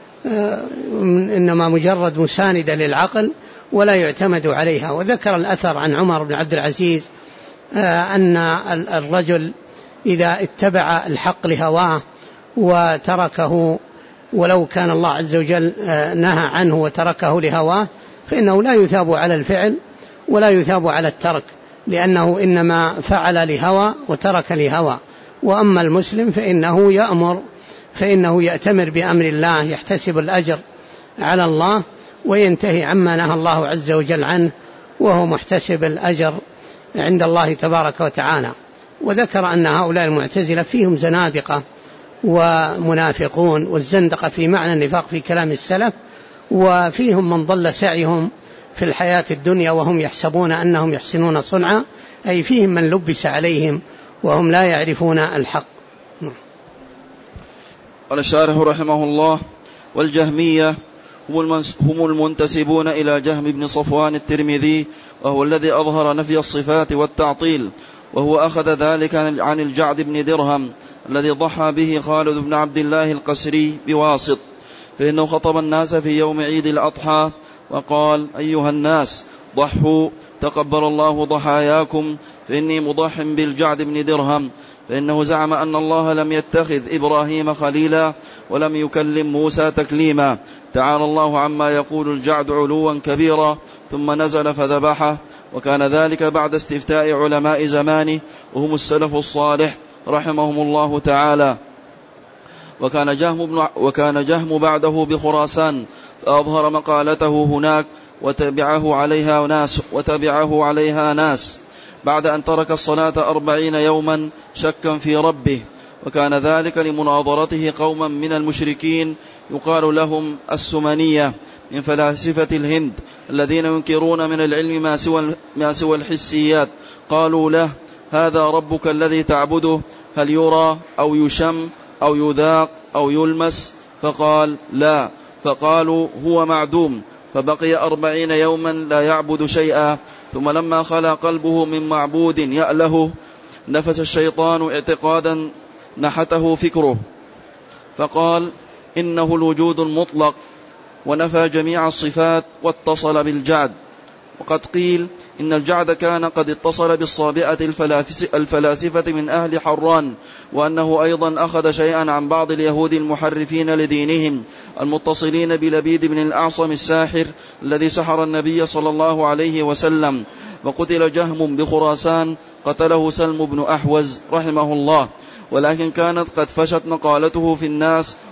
إنما مجرد مساندة للعقل ولا يعتمد عليها. وذكر الأثر عن عمر بن عبد العزيز أن الرجل إذا اتبع الحق لهواه وتركه، ولو كان الله عز وجل نهى عنه وتركه لهواه، فإنه لا يثاب على الفعل ولا يثاب على الترك، لأنه إنما فعل لهوى وترك لهوى. وأما المسلم فإنه يأتمر بأمر الله، يحتسب الأجر على الله وينتهي عما نهى الله عز وجل عنه، وهو محتسب الأجر عند الله تبارك وتعالى. وذكر أن هؤلاء المعتزلة فيهم زنادقة ومنافقون، والزندقة في معنى النفاق في كلام السلف، وفيهم من ضل سعيهم في الحياة الدنيا وهم يحسبون أنهم يحسنون صنعا، أي فيهم من لبس عليهم وهم لا يعرفون الحق. قال الشارح رحمه الله: والجهمية هم المنتسبون إلى جهم بن صفوان الترمذي، وهو الذي أظهر نفي الصفات والتعطيل، وهو أخذ ذلك عن الجعد بن درهم الذي ضحى به خالد بن عبد الله القسري بواسط، فإنه خطب الناس في يوم عيد الأضحى وقال: أيها الناس ضحوا تقبل الله ضحاياكم، فإني مضح بالجعد بن درهم، فإنه زعم أن الله لم يتخذ إبراهيم خليلا ولم يكلم موسى تكليما، تعالى الله عما يقول الجعد علوا كبيرا، ثم نزل فذبحه. وكان ذلك بعد استفتاء علماء زمانه وهم السلف الصالح رحمهم الله تعالى. وكان جهم بعده بخراسان، فأظهر مقالته هناك وتبعه عليها ناس بعد أن ترك الصلاة 40 يوما شكا في ربه. وكان ذلك لمناظرته قوما من المشركين يقال لهم السمنية من فلاسفة الهند الذين ينكرون من العلم ما سوى الحسيات. قالوا له: هذا ربك الذي تعبده هل يرى أو يشم أو يذاق أو يلمس؟ فقال: لا. فقالوا: هو معدوم. فبقي 40 يوما لا يعبد شيئا، ثم لما خلا قلبه من معبود يأله نفس الشيطان اعتقادا نحته فكره، فقال: إنه الوجود المطلق، ونفى جميع الصفات واتصل بالجعد. وقد قيل إن الجعد كان قد اتصل بالصابئة الفلاسفة من أهل حران، وأنه أيضا أخذ شيئا عن بعض اليهود المحرفين لدينهم المتصلين بلبيد بن الأعصم الساحر الذي سحر النبي صلى الله عليه وسلم. وقتل جهم بخراسان، قتله سلم بن أحوز رحمه الله، ولكن كانت قد فشت مقالته في الناس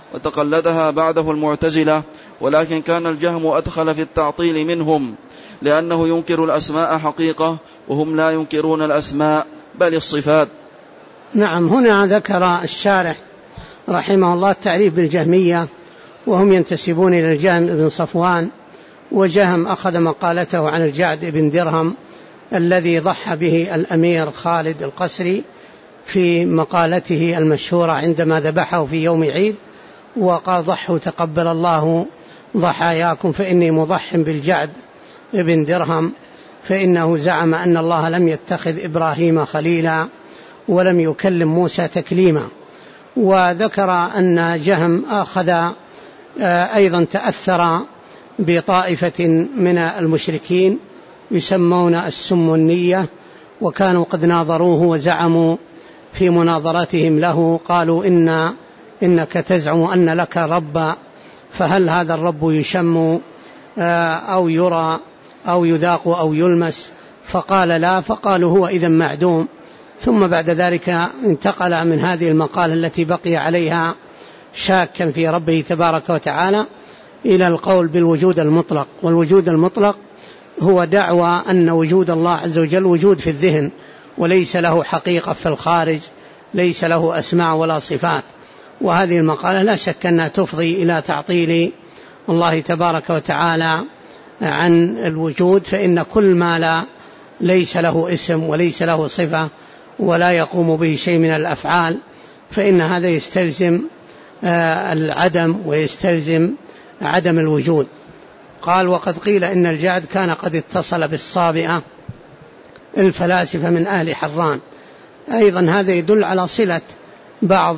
وتقلدها بعده المعتزلة، ولكن كان الجهم أدخل في التعطيل منهم، لأنه ينكر الأسماء حقيقة وهم لا ينكرون الأسماء بل الصفات. نعم. هنا ذكر الشارح رحمه الله التعريف بالجهمية، وهم ينتسبون إلى الجهم بن صفوان، وجهم أخذ مقالته عن الجعد بن درهم الذي ضحى به الأمير خالد القسري في مقالته المشهورة عندما ذبحه في يوم عيد وقال: ضحوا تقبل الله ضحاياكم فإني مضح بالجعد بن درهم، فإنه زعم أن الله لم يتخذ إبراهيم خليلا ولم يكلم موسى تكليما. وذكر أن جهم أخذ أيضا تأثر بطائفة من المشركين يسمون السمنية، وكانوا قد ناظروه وزعموا في مناظرتهم له، قالوا إنك تزعم أن لك ربا، فهل هذا الرب يشم أو يرى أو يذاق أو يلمس؟ فقال لا، فقالوا هو إذن معدوم. ثم بعد ذلك انتقل من هذه المقالة التي بقي عليها شاكا في ربه تبارك وتعالى إلى القول بالوجود المطلق. والوجود المطلق هو دعوى أن وجود الله عز وجل وجود في الذهن، وليس له حقيقة في الخارج، ليس له أسماء ولا صفات. وهذه المقالة لا شك أنها تفضي إلى تعطيل الله تبارك وتعالى عن الوجود، فإن كل ما ليس له اسم وليس له صفة ولا يقوم به شيء من الأفعال فإن هذا يستلزم العدم ويستلزم عدم الوجود. قال: وقد قيل إن الجعد كان قد اتصل بالصابئة الفلاسفة من أهل حران. أيضا هذا يدل على صلة بعض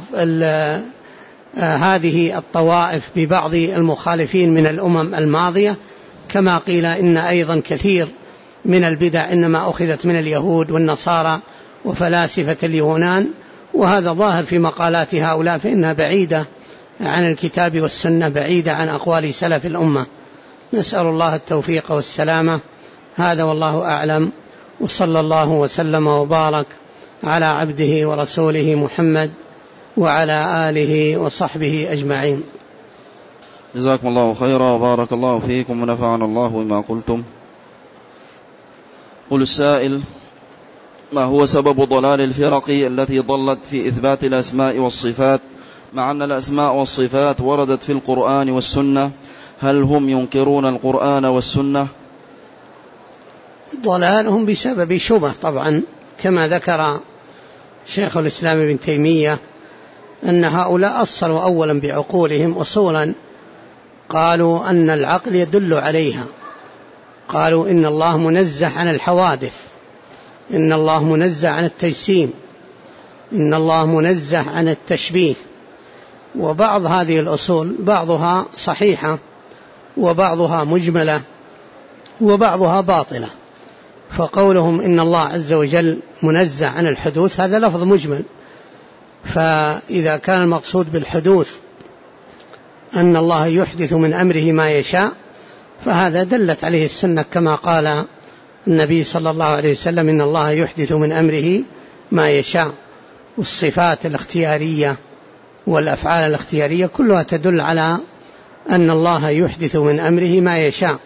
هذه الطوائف ببعض المخالفين من الأمم الماضية، كما قيل إن أيضا كثير من البدع إنما أخذت من اليهود والنصارى وفلاسفة اليونان، وهذا ظاهر في مقالات هؤلاء، فإنها بعيدة عن الكتاب والسنة، بعيدة عن أقوال سلف الأمة. نسأل الله التوفيق والسلامة. هذا والله أعلم، وصلى الله وسلم وبارك على عبده ورسوله محمد وعلى آله وصحبه أجمعين. جزاكم الله خيرا وبارك الله فيكم ونفعنا الله بما قلتم. قل السائل: ما هو سبب ضلال الفرق التي ضلت في إثبات الأسماء والصفات مع أن الأسماء والصفات وردت في القرآن والسنة؟ هل هم ينكرون القرآن والسنة؟ ضلالهم بسبب شبه طبعا، كما ذكر شيخ الإسلام ابن تيمية أن هؤلاء أصلوا أولا بعقولهم أصولا، قالوا أن العقل يدل عليها، قالوا إن الله منزه عن الحوادث، إن الله منزه عن التجسيم، إن الله منزه عن التشبيه. وبعض هذه الأصول بعضها صحيحة وبعضها مجملة وبعضها باطلة، فقولهم إن الله عز وجل منزه عن الحدوث هذا لفظ مجمل، فإذا كان المقصود بالحدوث أن الله يحدث من أمره ما يشاء فهذا دلت عليه السنة، كما قال النبي صلى الله عليه وسلم: إن الله يحدث من أمره ما يشاء. والصفات الاختيارية والأفعال الاختيارية كلها تدل على أن الله يحدث من أمره ما يشاء.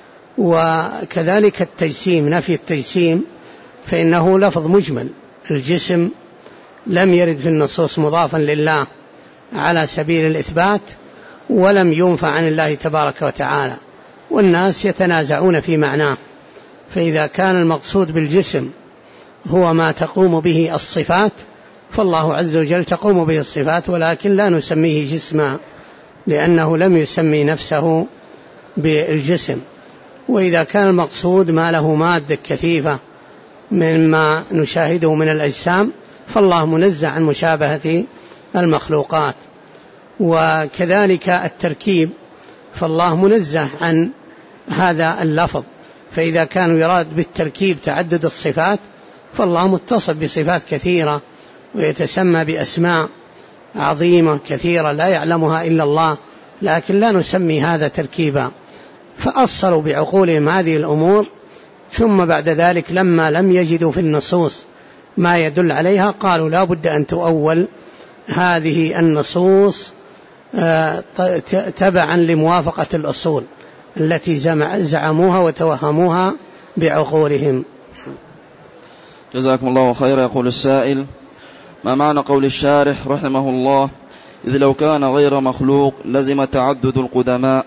وكذلك التجسيم، نفي التجسيم فإنه لفظ مجمل، الجسم لم يرد في النصوص مضافا لله على سبيل الإثبات ولم ينفع عن الله تبارك وتعالى، والناس يتنازعون في معناه. فإذا كان المقصود بالجسم هو ما تقوم به الصفات فالله عز وجل تقوم به الصفات، ولكن لا نسميه جسما لأنه لم يسمي نفسه بالجسم. وإذا كان المقصود ما له مادة كثيفة مما نشاهده من الأجسام فالله منزه عن مشابهة المخلوقات. وكذلك التركيب فالله منزه عن هذا اللفظ، فإذا كان يراد بالتركيب تعدد الصفات فالله متصف بصفات كثيرة ويتسمى بأسماء عظيمة كثيرة لا يعلمها إلا الله، لكن لا نسمي هذا تركيبا. فأصلوا بعقولهم هذه الأمور، ثم بعد ذلك لما لم يجدوا في النصوص ما يدل عليها قالوا لا بد أن تؤول هذه النصوص تبعا لموافقة الأصول التي زعموها وتوهموها بعقولهم. جزاكم الله خيرا. يقول السائل: ما معنى قول الشارح رحمه الله: إذ لو كان غير مخلوق لزم تعدد القدماء؟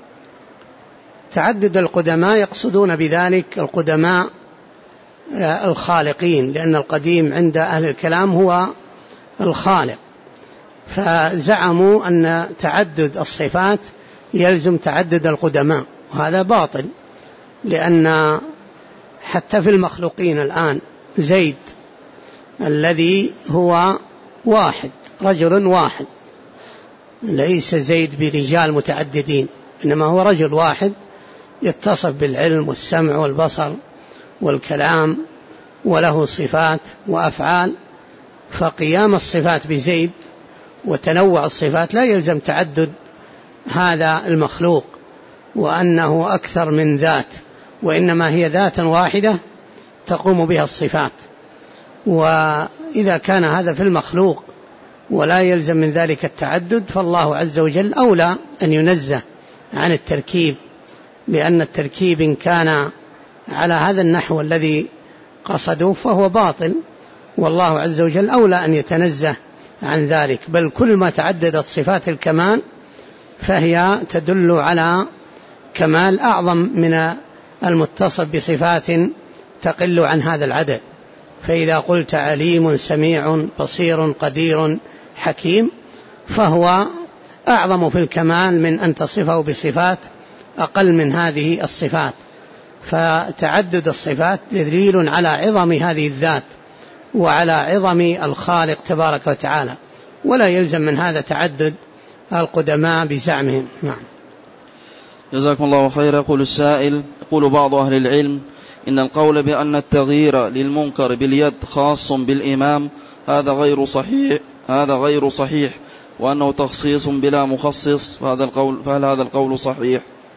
تعدد القدماء يقصدون بذلك القدماء الخالقين، لأن القديم عند أهل الكلام هو الخالق، فزعموا أن تعدد الصفات يلزم تعدد القدماء، وهذا باطل، لأن حتى في المخلوقين الآن زيد الذي هو واحد، رجل واحد، ليس زيد برجال متعددين، إنما هو رجل واحد يتصف بالعلم والسمع والبصر والكلام وله صفات وأفعال، فقيام الصفات بزيد وتنوع الصفات لا يلزم تعدد هذا المخلوق وأنه أكثر من ذات، وإنما هي ذات واحدة تقوم بها الصفات. وإذا كان هذا في المخلوق ولا يلزم من ذلك التعدد، فالله عز وجل أولى أن ينزه عن التركيب، لأن التركيب إن كان على هذا النحو الذي قصدوه فهو باطل، والله عز وجل أولى أن يتنزه عن ذلك. بل كل ما تعددت صفات الكمال فهي تدل على كمال أعظم من المتصف بصفات تقل عن هذا العدد. فإذا قلت عليم سميع بصير قدير حكيم فهو أعظم في الكمال من أن تصفه بصفات أقل من هذه الصفات. فتعدد الصفات دليل على عظم هذه الذات وعلى عظم الخالق تبارك وتعالى، ولا يلزم من هذا تعدد القدماء بزعمهم. نعم. جزاكم الله خيرا. يقول السائل: يقول بعض أهل العلم إن القول بأن التغيير للمنكر باليد خاص بالإمام هذا غير صحيح وأنه تخصيص بلا مخصص، فهل هذا القول صحيح؟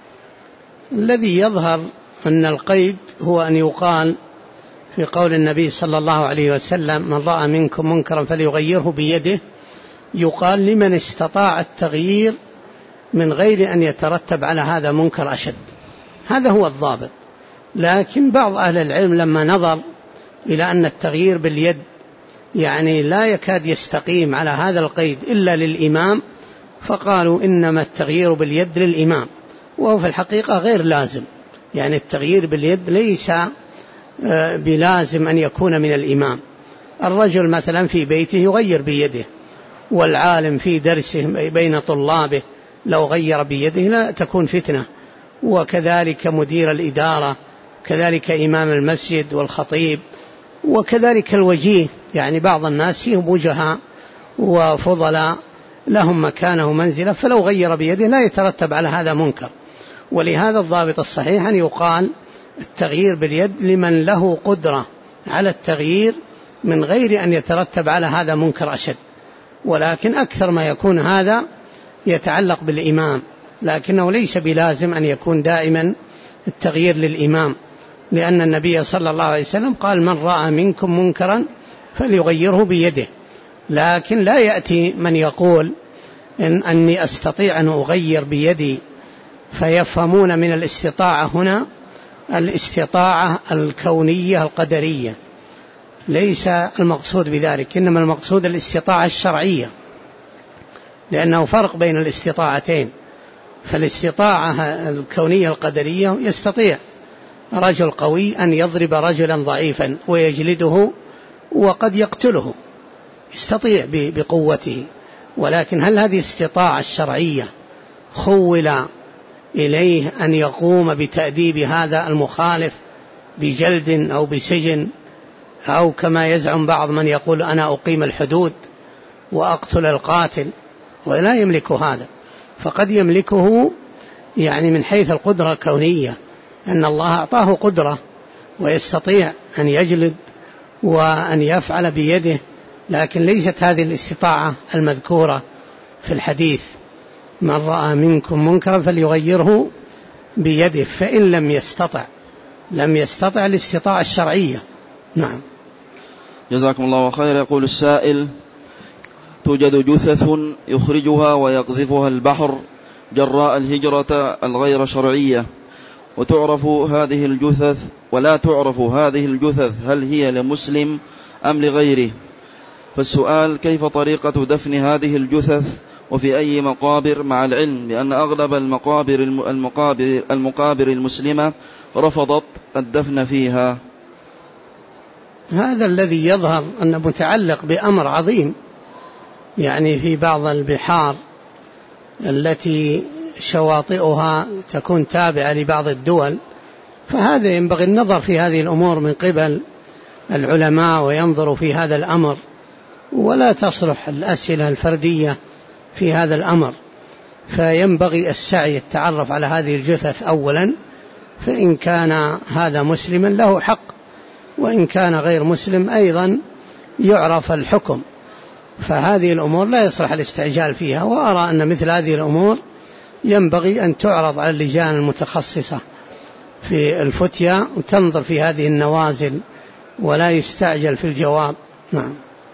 الذي يظهر أن القيد هو أن يقال في قول النبي صلى الله عليه وسلم: من رأى منكم منكرا فليغيره بيده، يقال لمن استطاع التغيير من غير أن يترتب على هذا منكر أشد، هذا هو الضابط. لكن بعض أهل العلم لما نظر إلى أن التغيير باليد يعني لا يكاد يستقيم على هذا القيد إلا للإمام، فقالوا إنما التغيير باليد للإمام، وهو في الحقيقة غير لازم. يعني التغيير باليد ليس بلازم أن يكون من الإمام. الرجل مثلا في بيته يغير بيده، والعالم في درسه بين طلابه لو غير بيده لا تكون فتنة، وكذلك مدير الإدارة، كذلك إمام المسجد والخطيب، وكذلك الوجيه. يعني بعض الناس فيهم وجهاء وفضلاء لهم مكانه منزلة، فلو غير بيده لا يترتب على هذا منكر. ولهذا الضابط الصحيح أن يقال التغيير باليد لمن له قدرة على التغيير من غير أن يترتب على هذا منكر أشد. ولكن أكثر ما يكون هذا يتعلق بالإمام، لكنه ليس بلازم أن يكون دائما التغيير للإمام، لأن النبي صلى الله عليه وسلم قال: من رأى منكم منكرا فليغيره بيده. لكن لا يأتي من يقول أني أستطيع أن أغير بيدي، فيفهمون من الاستطاعة هنا الاستطاعة الكونية القدرية، ليس المقصود بذلك، إنما المقصود الاستطاعة الشرعية، لأنه فرق بين الاستطاعتين. فالاستطاعة الكونية القدرية يستطيع رجل قوي أن يضرب رجلا ضعيفا ويجلده وقد يقتله، يستطيع بقوته. ولكن هل هذه استطاعة الشرعية خول إليه أن يقوم بتأديب هذا المخالف بجلد أو بسجن، أو كما يزعم بعض من يقول أنا أقيم الحدود وأقتل القاتل؟ ولا يملك هذا. فقد يملكه يعني من حيث القدرة الكونية، أن الله أعطاه قدرة ويستطيع أن يجلد وأن يفعل بيده، لكن ليست هذه الاستطاعة المذكورة في الحديث: من رأى منكم منكرا فليغيره بيده، فإن لم يستطع الاستطاعة الشرعية. نعم. جزاكم الله خير. يقول السائل: توجد جثث يخرجها ويقذفها البحر جراء الهجرة الغير شرعية، ولا تعرف هذه الجثث هل هي لمسلم أم لغيره. فالسؤال: كيف طريقة دفن هذه الجثث وفي أي مقابر، مع العلم بأن أغلب المقابر المسلمة رفضت الدفن فيها؟ هذا الذي يظهر أنه متعلق بأمر عظيم، يعني في بعض البحار التي شواطئها تكون تابعة لبعض الدول، فهذا ينبغي النظر في هذه الأمور من قبل العلماء وينظروا في هذا الأمر، ولا تصلح الأسئلة الفردية في هذا الأمر. فينبغي السعي التعرف على هذه الجثث أولا، فإن كان هذا مسلما له حق، وإن كان غير مسلم أيضا يعرف الحكم. فهذه الأمور لا يصلح الاستعجال فيها، وأرى أن مثل هذه الأمور ينبغي أن تعرض على اللجان المتخصصة في الفتيا وتنظر في هذه النوازل ولا يستعجل في الجواب. نعم.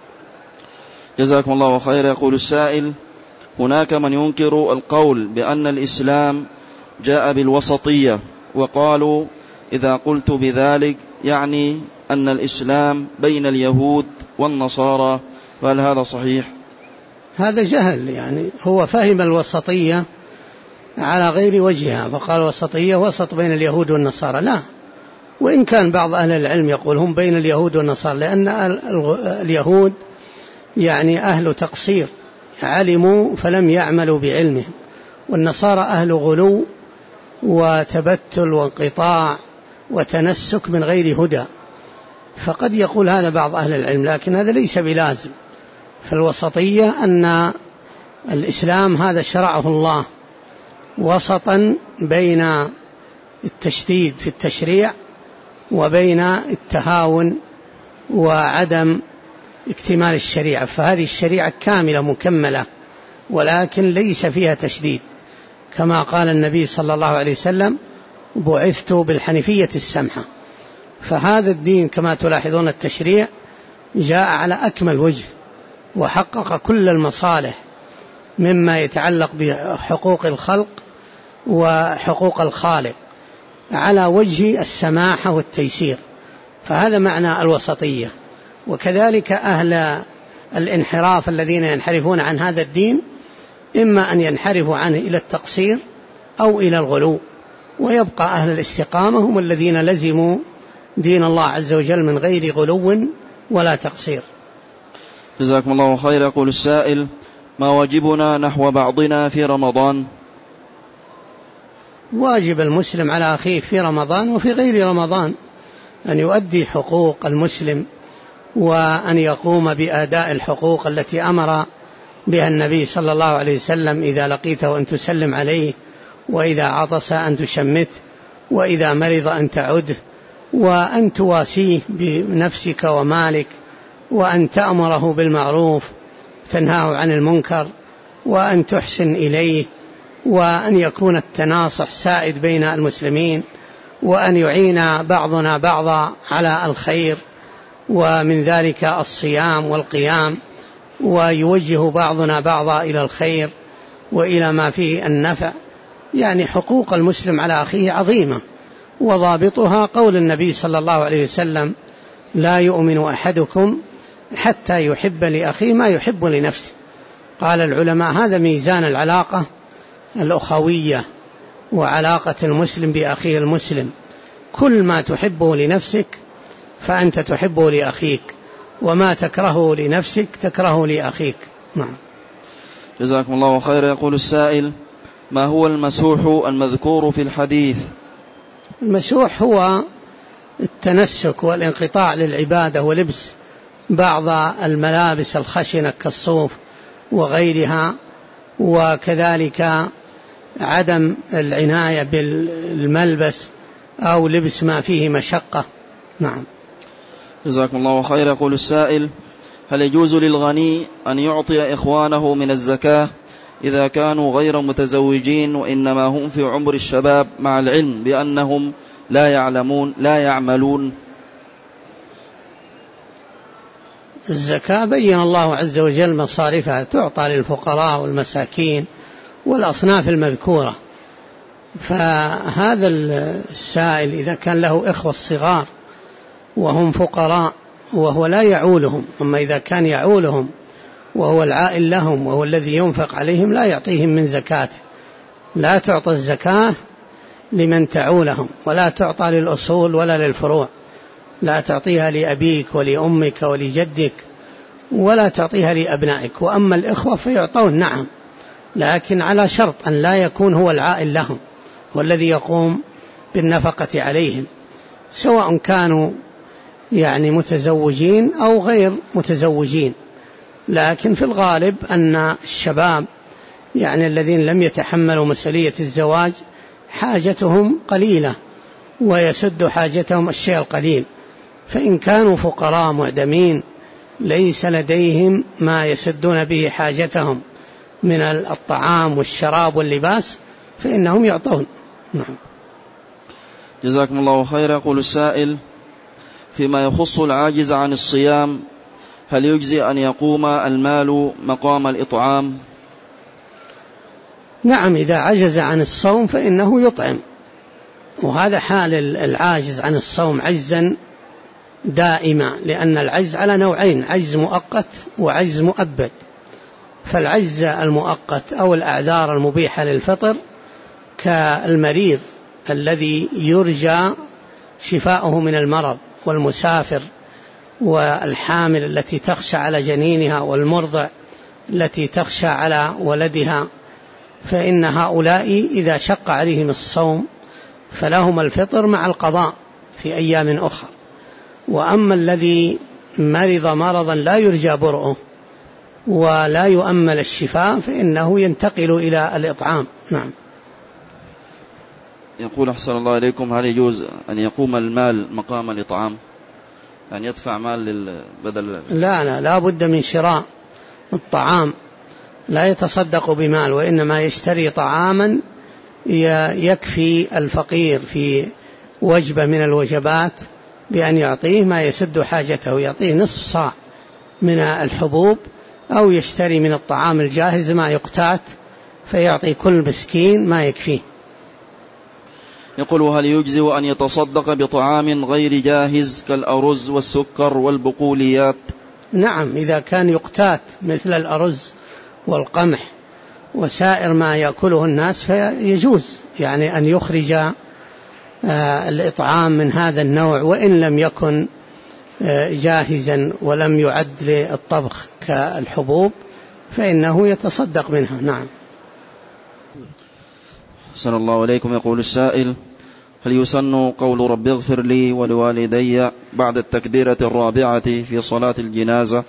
جزاكم الله خير. يقول السائل: هناك من ينكر القول بأن الإسلام جاء بالوسطية، وقالوا إذا قلت بذلك يعني أن الإسلام بين اليهود والنصارى، فهل هذا صحيح؟ هذا جهل، يعني هو فهم الوسطية على غير وجهها، فقال وسطية وسط بين اليهود والنصارى. لا، وإن كان بعض أهل العلم يقول هم بين اليهود والنصارى، لأن اليهود يعني أهل تقصير، علموا فلم يعملوا بعلمهم، والنصارى أهل غلو وتبتل وانقطاع وتنسك من غير هدى. فقد يقول هذا بعض أهل العلم، لكن هذا ليس بلازم. فالوسطية أن الإسلام هذا شرعه الله وسطا بين التشديد في التشريع وبين التهاون وعدم اكتمال الشريعة. فهذه الشريعة كاملة مكملة، ولكن ليس فيها تشديد، كما قال النبي صلى الله عليه وسلم: بعثت بالحنيفية السمحة. فهذا الدين كما تلاحظون التشريع جاء على أكمل وجه، وحقق كل المصالح مما يتعلق بحقوق الخلق وحقوق الخالق على وجه السماحة والتيسير. فهذا معنى الوسطية. وكذلك أهل الانحراف الذين ينحرفون عن هذا الدين إما أن ينحرفوا عنه إلى التقصير أو إلى الغلو، ويبقى أهل الاستقامة هم الذين لزموا دين الله عز وجل من غير غلو ولا تقصير. جزاكم الله خير. يقول السائل: ما واجبنا نحو بعضنا في رمضان؟ واجب المسلم على أخيه في رمضان وفي غير رمضان أن يؤدي حقوق المسلم، وأن يقوم بأداء الحقوق التي أمر بها النبي صلى الله عليه وسلم: إذا لقيته أن تسلم عليه، وإذا عطس أن تشمته، وإذا مرض أن تعده، وأن تواسيه بنفسك ومالك، وأن تأمره بالمعروف تنهاه عن المنكر، وأن تحسن إليه، وأن يكون التناصح سائد بين المسلمين، وأن يعين بعضنا بعضا على الخير، ومن ذلك الصيام والقيام، ويوجه بعضنا بعضا إلى الخير وإلى ما فيه النفع. يعني حقوق المسلم على أخيه عظيمة، وضابطها قول النبي صلى الله عليه وسلم: لا يؤمن أحدكم حتى يحب لأخيه ما يحب لنفسه. قال العلماء هذا ميزان العلاقة الأخوية وعلاقة المسلم بأخيه المسلم، كل ما تحبه لنفسك فأنت تحبه لأخيك، وما تكرهه لنفسك تكرهه لأخيك. نعم. جزاكم الله خير. يقول السائل: ما هو المسوح المذكور في الحديث؟ المسوح هو التنسك والانقطاع للعبادة ولبس بعض الملابس الخشنة كالصوف وغيرها، وكذلك عدم العناية بالملبس أو لبس ما فيه مشقة. نعم. جزاكم الله خير. يقول السائل: هل يجوز للغني أن يعطي إخوانه من الزكاة إذا كانوا غير متزوجين وإنما هم في عمر الشباب، مع العلم بأنهم لا يعملون؟ الزكاة بين الله عز وجل مصارفها، تعطى للفقراء والمساكين والأصناف المذكورة. فهذا السائل إذا كان له إخوة صغار وهم فقراء وهو لا يعولهم، أما إذا كان يعولهم وهو العائل لهم وهو الذي ينفق عليهم لا يعطيهم من زكاته. لا تعطى الزكاة لمن تعولهم، ولا تعطى للأصول ولا للفروع، لا تعطيها لأبيك ولأمك ولجدك، ولا تعطيها لأبنائك. وأما الإخوة فيعطون نعم، لكن على شرط أن لا يكون هو العائل لهم والذي يقوم بالنفقة عليهم، سواء كانوا يعني متزوجين أو غير متزوجين. لكن في الغالب أن الشباب يعني الذين لم يتحملوا مسؤولية الزواج حاجتهم قليلة ويسد حاجتهم الشيء القليل، فإن كانوا فقراء معدمين ليس لديهم ما يسدون به حاجتهم من الطعام والشراب واللباس فإنهم يعطون. نعم. جزاكم الله خير. يقول السائل: فيما يخص العاجز عن الصيام هل يجزي أن يقوم المال مقام الإطعام؟ نعم، إذا عجز عن الصوم فإنه يطعم، وهذا حال العاجز عن الصوم عجزا دائما، لأن العجز على نوعين: عجز مؤقت وعجز مؤبد. فالعجز المؤقت أو الأعذار المبيحة للفطر كالمريض الذي يرجى شفاؤه من المرض، والمسافر، والحامل التي تخشى على جنينها، والمرضع التي تخشى على ولدها، فإن هؤلاء إذا شق عليهم الصوم فلهم الفطر مع القضاء في أيام أخرى. وأما الذي مرض مرضا لا يرجى برؤه ولا يؤمل الشفاء فإنه ينتقل إلى الإطعام. نعم. يقول: أحسن الله إليكم، هل يجوز أن يقوم المال مقام الإطعام، أن يدفع مال بدل؟ لا بد من شراء الطعام، لا يتصدق بمال، وإنما يشتري طعاما يكفي الفقير في وجبة من الوجبات بأن يعطيه ما يسد حاجته، يعطيه نصف صاع من الحبوب، أو يشتري من الطعام الجاهز ما يقتات فيعطي كل مسكين ما يكفيه. يقول: هل يجزئ أن يتصدق بطعام غير جاهز كالأرز والسكر والبقوليات؟ نعم، إذا كان يقتات مثل الأرز والقمح وسائر ما يأكله الناس فيجوز يعني أن يخرج الإطعام من هذا النوع، وإن لم يكن جاهزا ولم يعد للطبخ كالحبوب فإنه يتصدق منها. نعم. أحسن الله إليكم. يقول السائل: هل يسن قول رب اغفر لي ولوالدي بعد التكبيرة الرابعة في صلاة الجنازة؟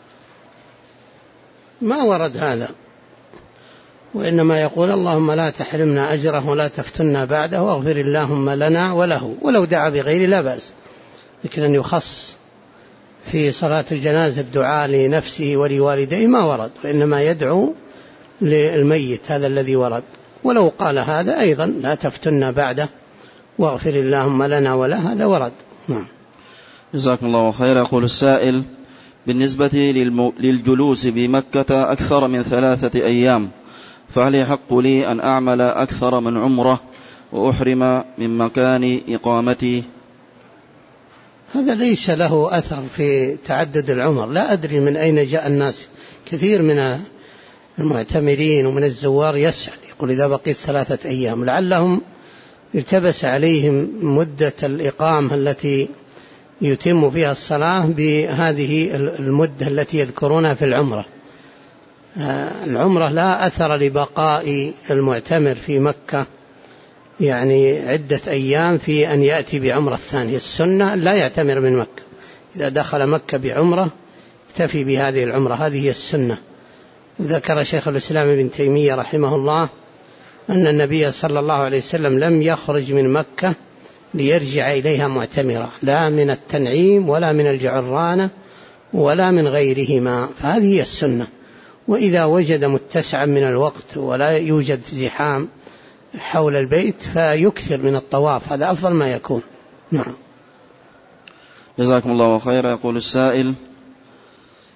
ما ورد هذا، وإنما يقول: اللهم لا تحرمنا أجره ولا تفتنا بعده واغفر اللهم لنا وله، ولو دعا بغير لا بأس. لكن أن يخص في صلاة الجنازة الدعاء لنفسه ولوالديه ما ورد، وإنما يدعو للميت، هذا الذي ورد. ولو قال هذا أيضا لا تفتنا بعده واغفر اللهم لنا وله، هذا ورد. نعم. جزاكم الله خير. يقول السائل: بالنسبة للجلوس بمكة أكثر من 3 أيام فهل يحق لي أن أعمل أكثر من عمرة وأحرم من مكان إقامتي؟ هذا ليس له أثر في تعدد العمر. لا أدري من أين جاء الناس، كثير من المعتمرين ومن الزوار يسأل يقول إذا بقيت 3 أيام، لعلهم التبس عليهم مدة الإقامة التي يتم فيها الصلاة بهذه المدة التي يذكرونها في العمرة. العمرة لا أثر لبقاء المعتمر في مكة يعني عدة أيام في أن يأتي بعمرة ثانية. السنة لا يعتمر من مكة، إذا دخل مكة بعمرة اكتفي بهذه العمرة، هذه هي السنة. وذكر شيخ الإسلام ابن تيمية رحمه الله أن النبي صلى الله عليه وسلم لم يخرج من مكة ليرجع إليها معتمرا، لا من التنعيم ولا من الجعرانة ولا من غيرهما، فهذه هي السنة. وإذا وجد متسعا من الوقت ولا يوجد زحام حول البيت فيكثر من الطواف، هذا أفضل ما يكون. نعم. جزاكم الله خيرا. يقول السائل: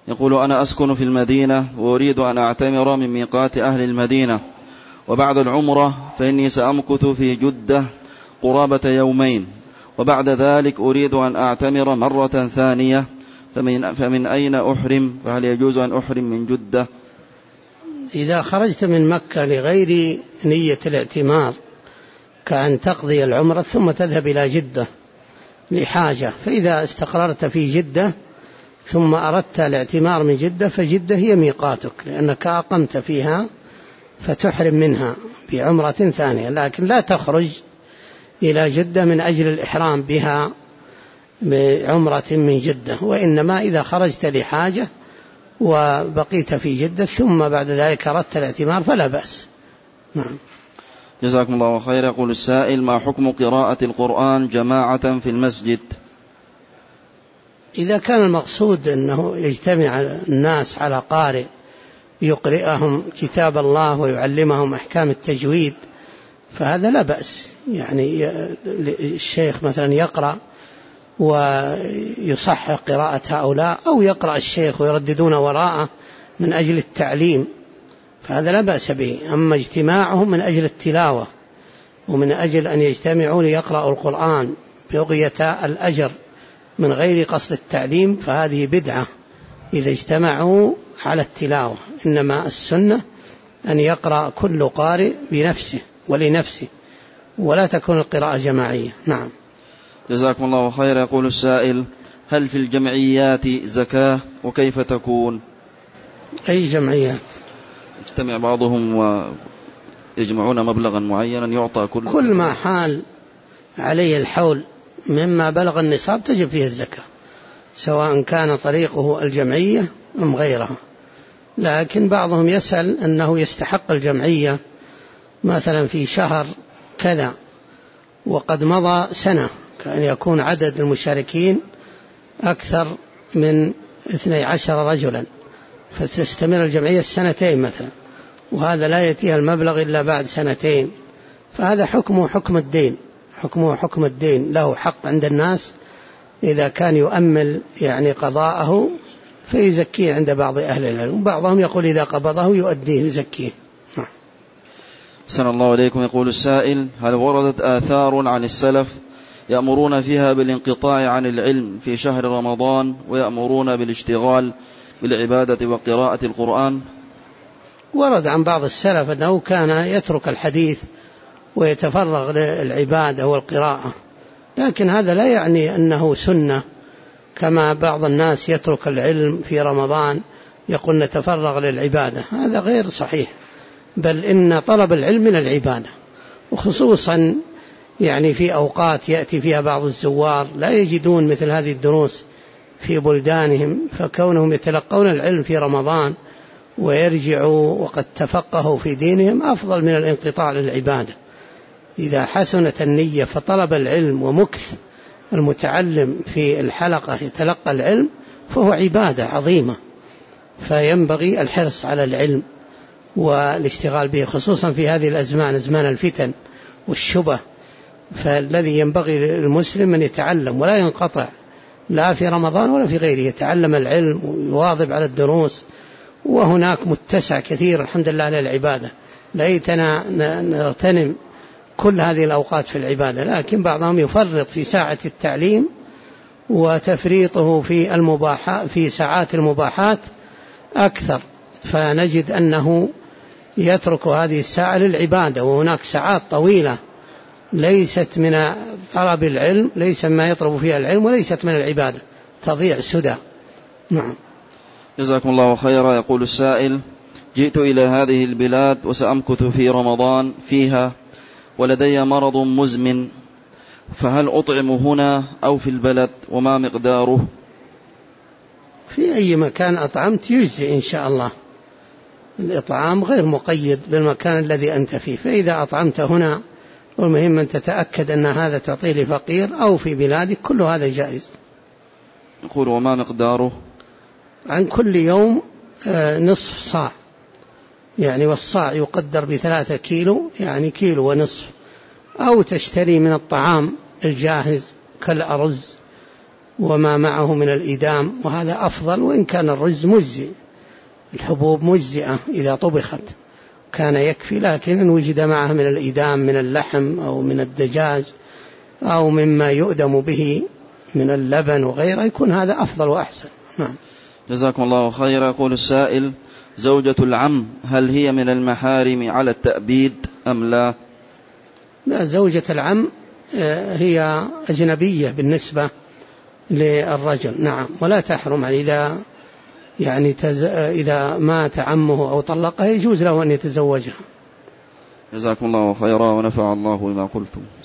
يقول: أنا أسكن في المدينة وأريد أن أعتمر من ميقات أهل المدينة، وبعد العمرة فإني سأمكث في جدة قرابة يومين، وبعد ذلك أريد أن أعتمر مرة ثانية، فمن أين أحرم؟ فهل يجوز أن أحرم من جدة؟ إذا خرجت من مكة لغير نية الاعتمار كأن تقضي العمرة ثم تذهب إلى جدة لحاجة، فإذا استقررت في جدة ثم أردت الاعتمار من جدة فجدة هي ميقاتك لأنك أقمت فيها، فتحرم منها بعمرة ثانية، لكن لا تخرج إلى جدة من أجل الإحرام بها بعمرة من جدة، وإنما إذا خرجت لحاجة وبقيت في جدة ثم بعد ذلك أردت الاعتمار فلا بأس. نعم. جزاكم الله خير. يقول السائل: ما حكم قراءة القرآن جماعة في المسجد؟ إذا كان المقصود أنه يجتمع الناس على قارئ يقرئهم كتاب الله ويعلمهم أحكام التجويد فهذا لا بأس، يعني الشيخ مثلا يقرأ ويصحح قراءة هؤلاء، أو يقرأ الشيخ ويرددون وراءه من أجل التعليم، فهذا لا بأس به. أما اجتماعهم من أجل التلاوة ومن أجل أن يجتمعوا ليقرأوا القرآن بغية الأجر من غير قصد التعليم فهذه بدعة إذا اجتمعوا على التلاوة، إنما السنة أن يقرأ كل قارئ بنفسه ولنفسه ولا تكون القراءة جماعية. نعم. جزاكم الله خير. يقول السائل: هل في الجمعيات زكاة وكيف تكون؟ أي جمعيات؟ يجتمع بعضهم ويجمعون مبلغا معينا يعطى كل ما حال عليه الحول مما بلغ النصاب تجب فيه الزكاة، سواء كان طريقه الجمعية أم غيرها، لكن بعضهم يسأل أنه يستحق الجمعية مثلا في شهر كذا وقد مضى سنة، كأن يكون عدد المشاركين أكثر من 12 رجلا فتستمر الجمعية السنتين مثلا، وهذا لا يأتيها المبلغ إلا بعد سنتين، فهذا حكمه حكم الدين، له حق عند الناس إذا كان يؤمل يعني قضاءه فيزكيه عند بعض أهل العلم، وبعضهم يقول إذا قبضه يؤديه يزكيه. أحسن الله إليكم. يقول السائل: هل وردت آثار عن السلف يأمرون فيها بالانقطاع عن العلم في شهر رمضان ويأمرون بالاشتغال بالعبادة وقراءة القرآن؟ ورد عن بعض السلف أنه كان يترك الحديث ويتفرغ للعبادة والقراءة، لكن هذا لا يعني أنه سنة كما بعض الناس يترك العلم في رمضان يقول نتفرغ للعبادة، هذا غير صحيح، بل إن طلب العلم من العبادة، وخصوصا يعني في أوقات يأتي فيها بعض الزوار لا يجدون مثل هذه الدروس في بلدانهم، فكونهم يتلقون العلم في رمضان ويرجعوا وقد تفقهوا في دينهم أفضل من الانقطاع للعبادة. إذا حسنت النية فطلب العلم ومكث المتعلم في الحلقة يتلقى العلم فهو عبادة عظيمة، فينبغي الحرص على العلم والاشتغال به، خصوصا في هذه الأزمان، أزمان الفتن والشبه، فالذي ينبغي للمسلم أن يتعلم ولا ينقطع لا في رمضان ولا في غيره، يتعلم العلم ويواظب على الدروس، وهناك متسع كثير الحمد لله للعبادة، ليتنا نغتنم كل هذه الأوقات في العبادة، لكن بعضهم يفرط في ساعة التعليم وتفريطه في ساعات المباحات أكثر، فنجد أنه يترك هذه الساعة للعبادة، وهناك ساعات طويلة ليست من طلب العلم، ليس ما يطلب فيها العلم وليست من العبادة، تضيع سدى. نعم. جزاكم الله خيرا. يقول السائل: جئت إلى هذه البلاد وسأمكث في رمضان فيها ولدي مرض مزمن، فهل أطعم هنا أو في البلد وما مقداره؟ في أي مكان أطعمت يجزي إن شاء الله، الإطعام غير مقيد بالمكان الذي أنت فيه، فإذا أطعمت هنا والمهم أن تتأكد أن هذا تعطيه لفقير أو في بلادك كل هذا جائز. يقول: وما مقداره؟ عن كل يوم نصف صاع، يعني والصاع يقدر ب3 كيلو، يعني 1.5 كيلو، أو تشتري من الطعام الجاهز كالأرز وما معه من الإدام، وهذا أفضل، وإن كان الرز مجزئ، الحبوب مجزئة إذا طبخت كان يكفي، لكن إن وجد معه من الإدام من اللحم أو من الدجاج أو مما يؤدم به من اللبن وغيره يكون هذا أفضل وأحسن. نعم. جزاكم الله خيرا. يقول السائل: زوجة العم هل هي من المحارم على التأبيد أم لا؟ لا، زوجة العم هي أجنبية بالنسبة للرجل، نعم، ولا تحرم إذا مات عمه أو طلقها يجوز له أن يتزوجها. جزاكم الله خيرا ونفع الله بما قلتم.